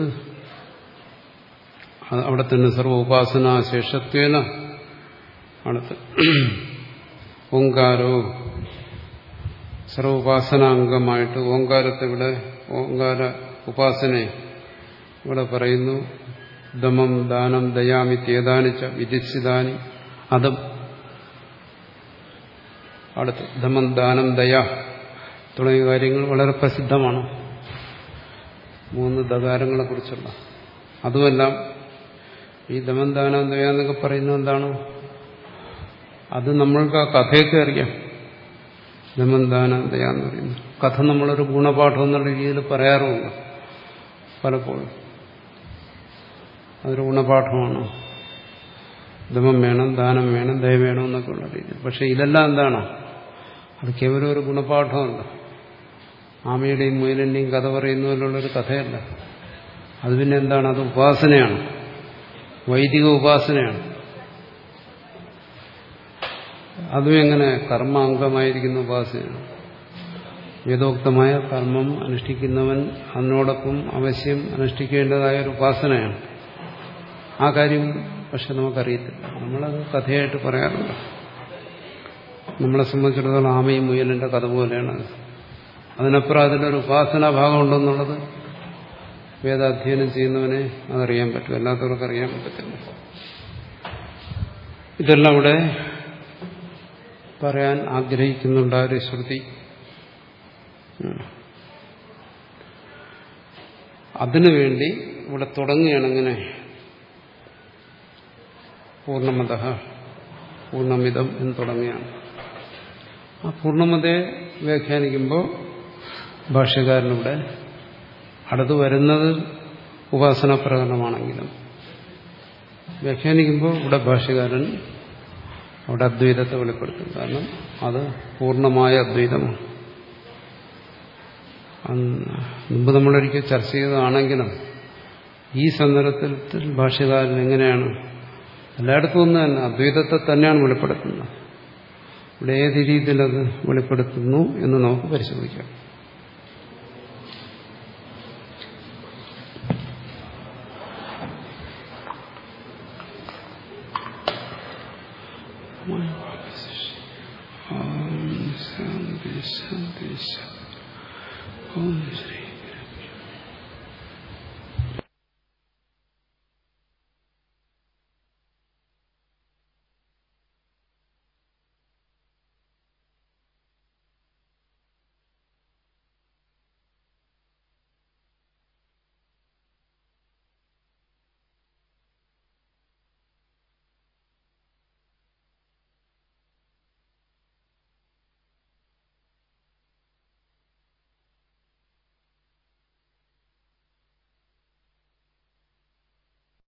അവിടെ തന്നെ സർവ്വ ഉപാസന ശേഷത്വേന അടുത്ത് ഓങ്കാരോ സർവ്വ ഉപാസനാംഗമായിട്ട് ഓങ്കാരത്തെ ഇവിടെ ഓങ്കാര ഉപാസനയെ ഇവിടെ പറയുന്നു. ദമം ദാനം ദയാമിത്യേതാനിച്ച വിധിച്ചിതാനി അതും അടുത്ത് ദമം ദാനം ദയ തുടങ്ങിയ കാര്യങ്ങൾ വളരെ പ്രസിദ്ധമാണ്. മൂന്ന് ദകാരങ്ങളെ കുറിച്ചുള്ള അതുമെല്ലാം ഈ ദമം ദാനം ദയ എന്നൊക്കെ പറയുന്നത് എന്താണ്? അത് നമ്മൾക്ക് ആ കഥയൊക്കെ അറിയാം. ദമം ദാനം ദയ എന്ന് പറയുന്നു കഥ നമ്മളൊരു ഗുണപാഠം എന്നുള്ള രീതിയിൽ പറയാറുമുണ്ട് പലപ്പോഴും. അതൊരു ഗുണപാഠമാണ്. ദമം വേണം, ദാനം വേണം, ദയ വേണം എന്നൊക്കെ ഉള്ള രീതി. പക്ഷെ ഇതെല്ലാം എന്താണ്? അത് കേവലം ഒരു ഗുണപാഠമല്ല. ആമയുടെയും മുയലിന്റെയും കഥ പറയുന്നതിലുള്ളൊരു കഥയല്ല. അത് പിന്നെ എന്താണ്? അത് ഉപാസനയാണ്, വൈദിക ഉപാസനയാണ്. അതും എങ്ങനെ? കർമാംഗമായിരിക്കുന്ന ഉപാസനയാണ്. വേദോക്തമായ കർമ്മം അനുഷ്ഠിക്കുന്നവൻ അതിനോടൊപ്പം അവശ്യം അനുഷ്ഠിക്കേണ്ടതായ ഒരു ഉപാസനയാണ്. ആ കാര്യം പക്ഷെ നമുക്കറിയത്തില്ല. നമ്മളത് കഥയായിട്ട് പറയാറുണ്ട്. നമ്മളെ സംബന്ധിച്ചിടത്തോളം ആമയും മുയലിന്റെ കഥ പോലെയാണ് അത്. അതിനപ്പുറം അതിലൊരു ഉപാസനാ ഭാഗം ഉണ്ടെന്നുള്ളത് വേദാധ്യയനം ചെയ്യുന്നവനെ അതറിയാൻ പറ്റും, അല്ലാത്തവർക്ക് അറിയാൻ പറ്റത്തില്ല. ഇതെല്ലാം ഇവിടെ പറയാൻ ആഗ്രഹിക്കുന്നുണ്ട് ആ ഒരു ശ്രുതി. അതിനുവേണ്ടി ഇവിടെ തുടങ്ങുകയാണ്. ഇങ്ങനെ പൂർണ്ണമതഃ പൂർണ്ണമിതം എന്ന് തുടങ്ങുകയാണ്. ആ പൂർണ്ണമതയെ വ്യാഖ്യാനിക്കുമ്പോൾ ഭാഷ്യകാരനിവിടെ അടുത്ത് വരുന്നത് ഉപാസന പ്രകടനമാണെങ്കിലും വ്യാഖ്യാനിക്കുമ്പോൾ ഇവിടെ ഭാഷ്യകാരൻ അവിടെ അദ്വൈതത്തെ വെളിപ്പെടുത്തും. കാരണം അത് പൂർണ്ണമായ അദ്വൈതമാണ്. മുമ്പ് നമ്മളൊരിക്കൽ ചർച്ച ചെയ്തതാണെങ്കിലും ഈ സന്ദർഭത്തിൽ ഭാഷ്യകാരൻ എങ്ങനെയാണ് എല്ലായിടത്തും ഒന്ന് തന്നെ അദ്വൈതത്തെ തന്നെയാണ് വെളിപ്പെടുത്തുന്നത്. ഇവിടെ ഏത് രീതിയിൽ അത് വെളിപ്പെടുത്തുന്നു എന്ന് നമുക്ക് പരിശോധിക്കാം. ശാന്തി ശാന്തി ശാന്തി. ഓം ശ്രീ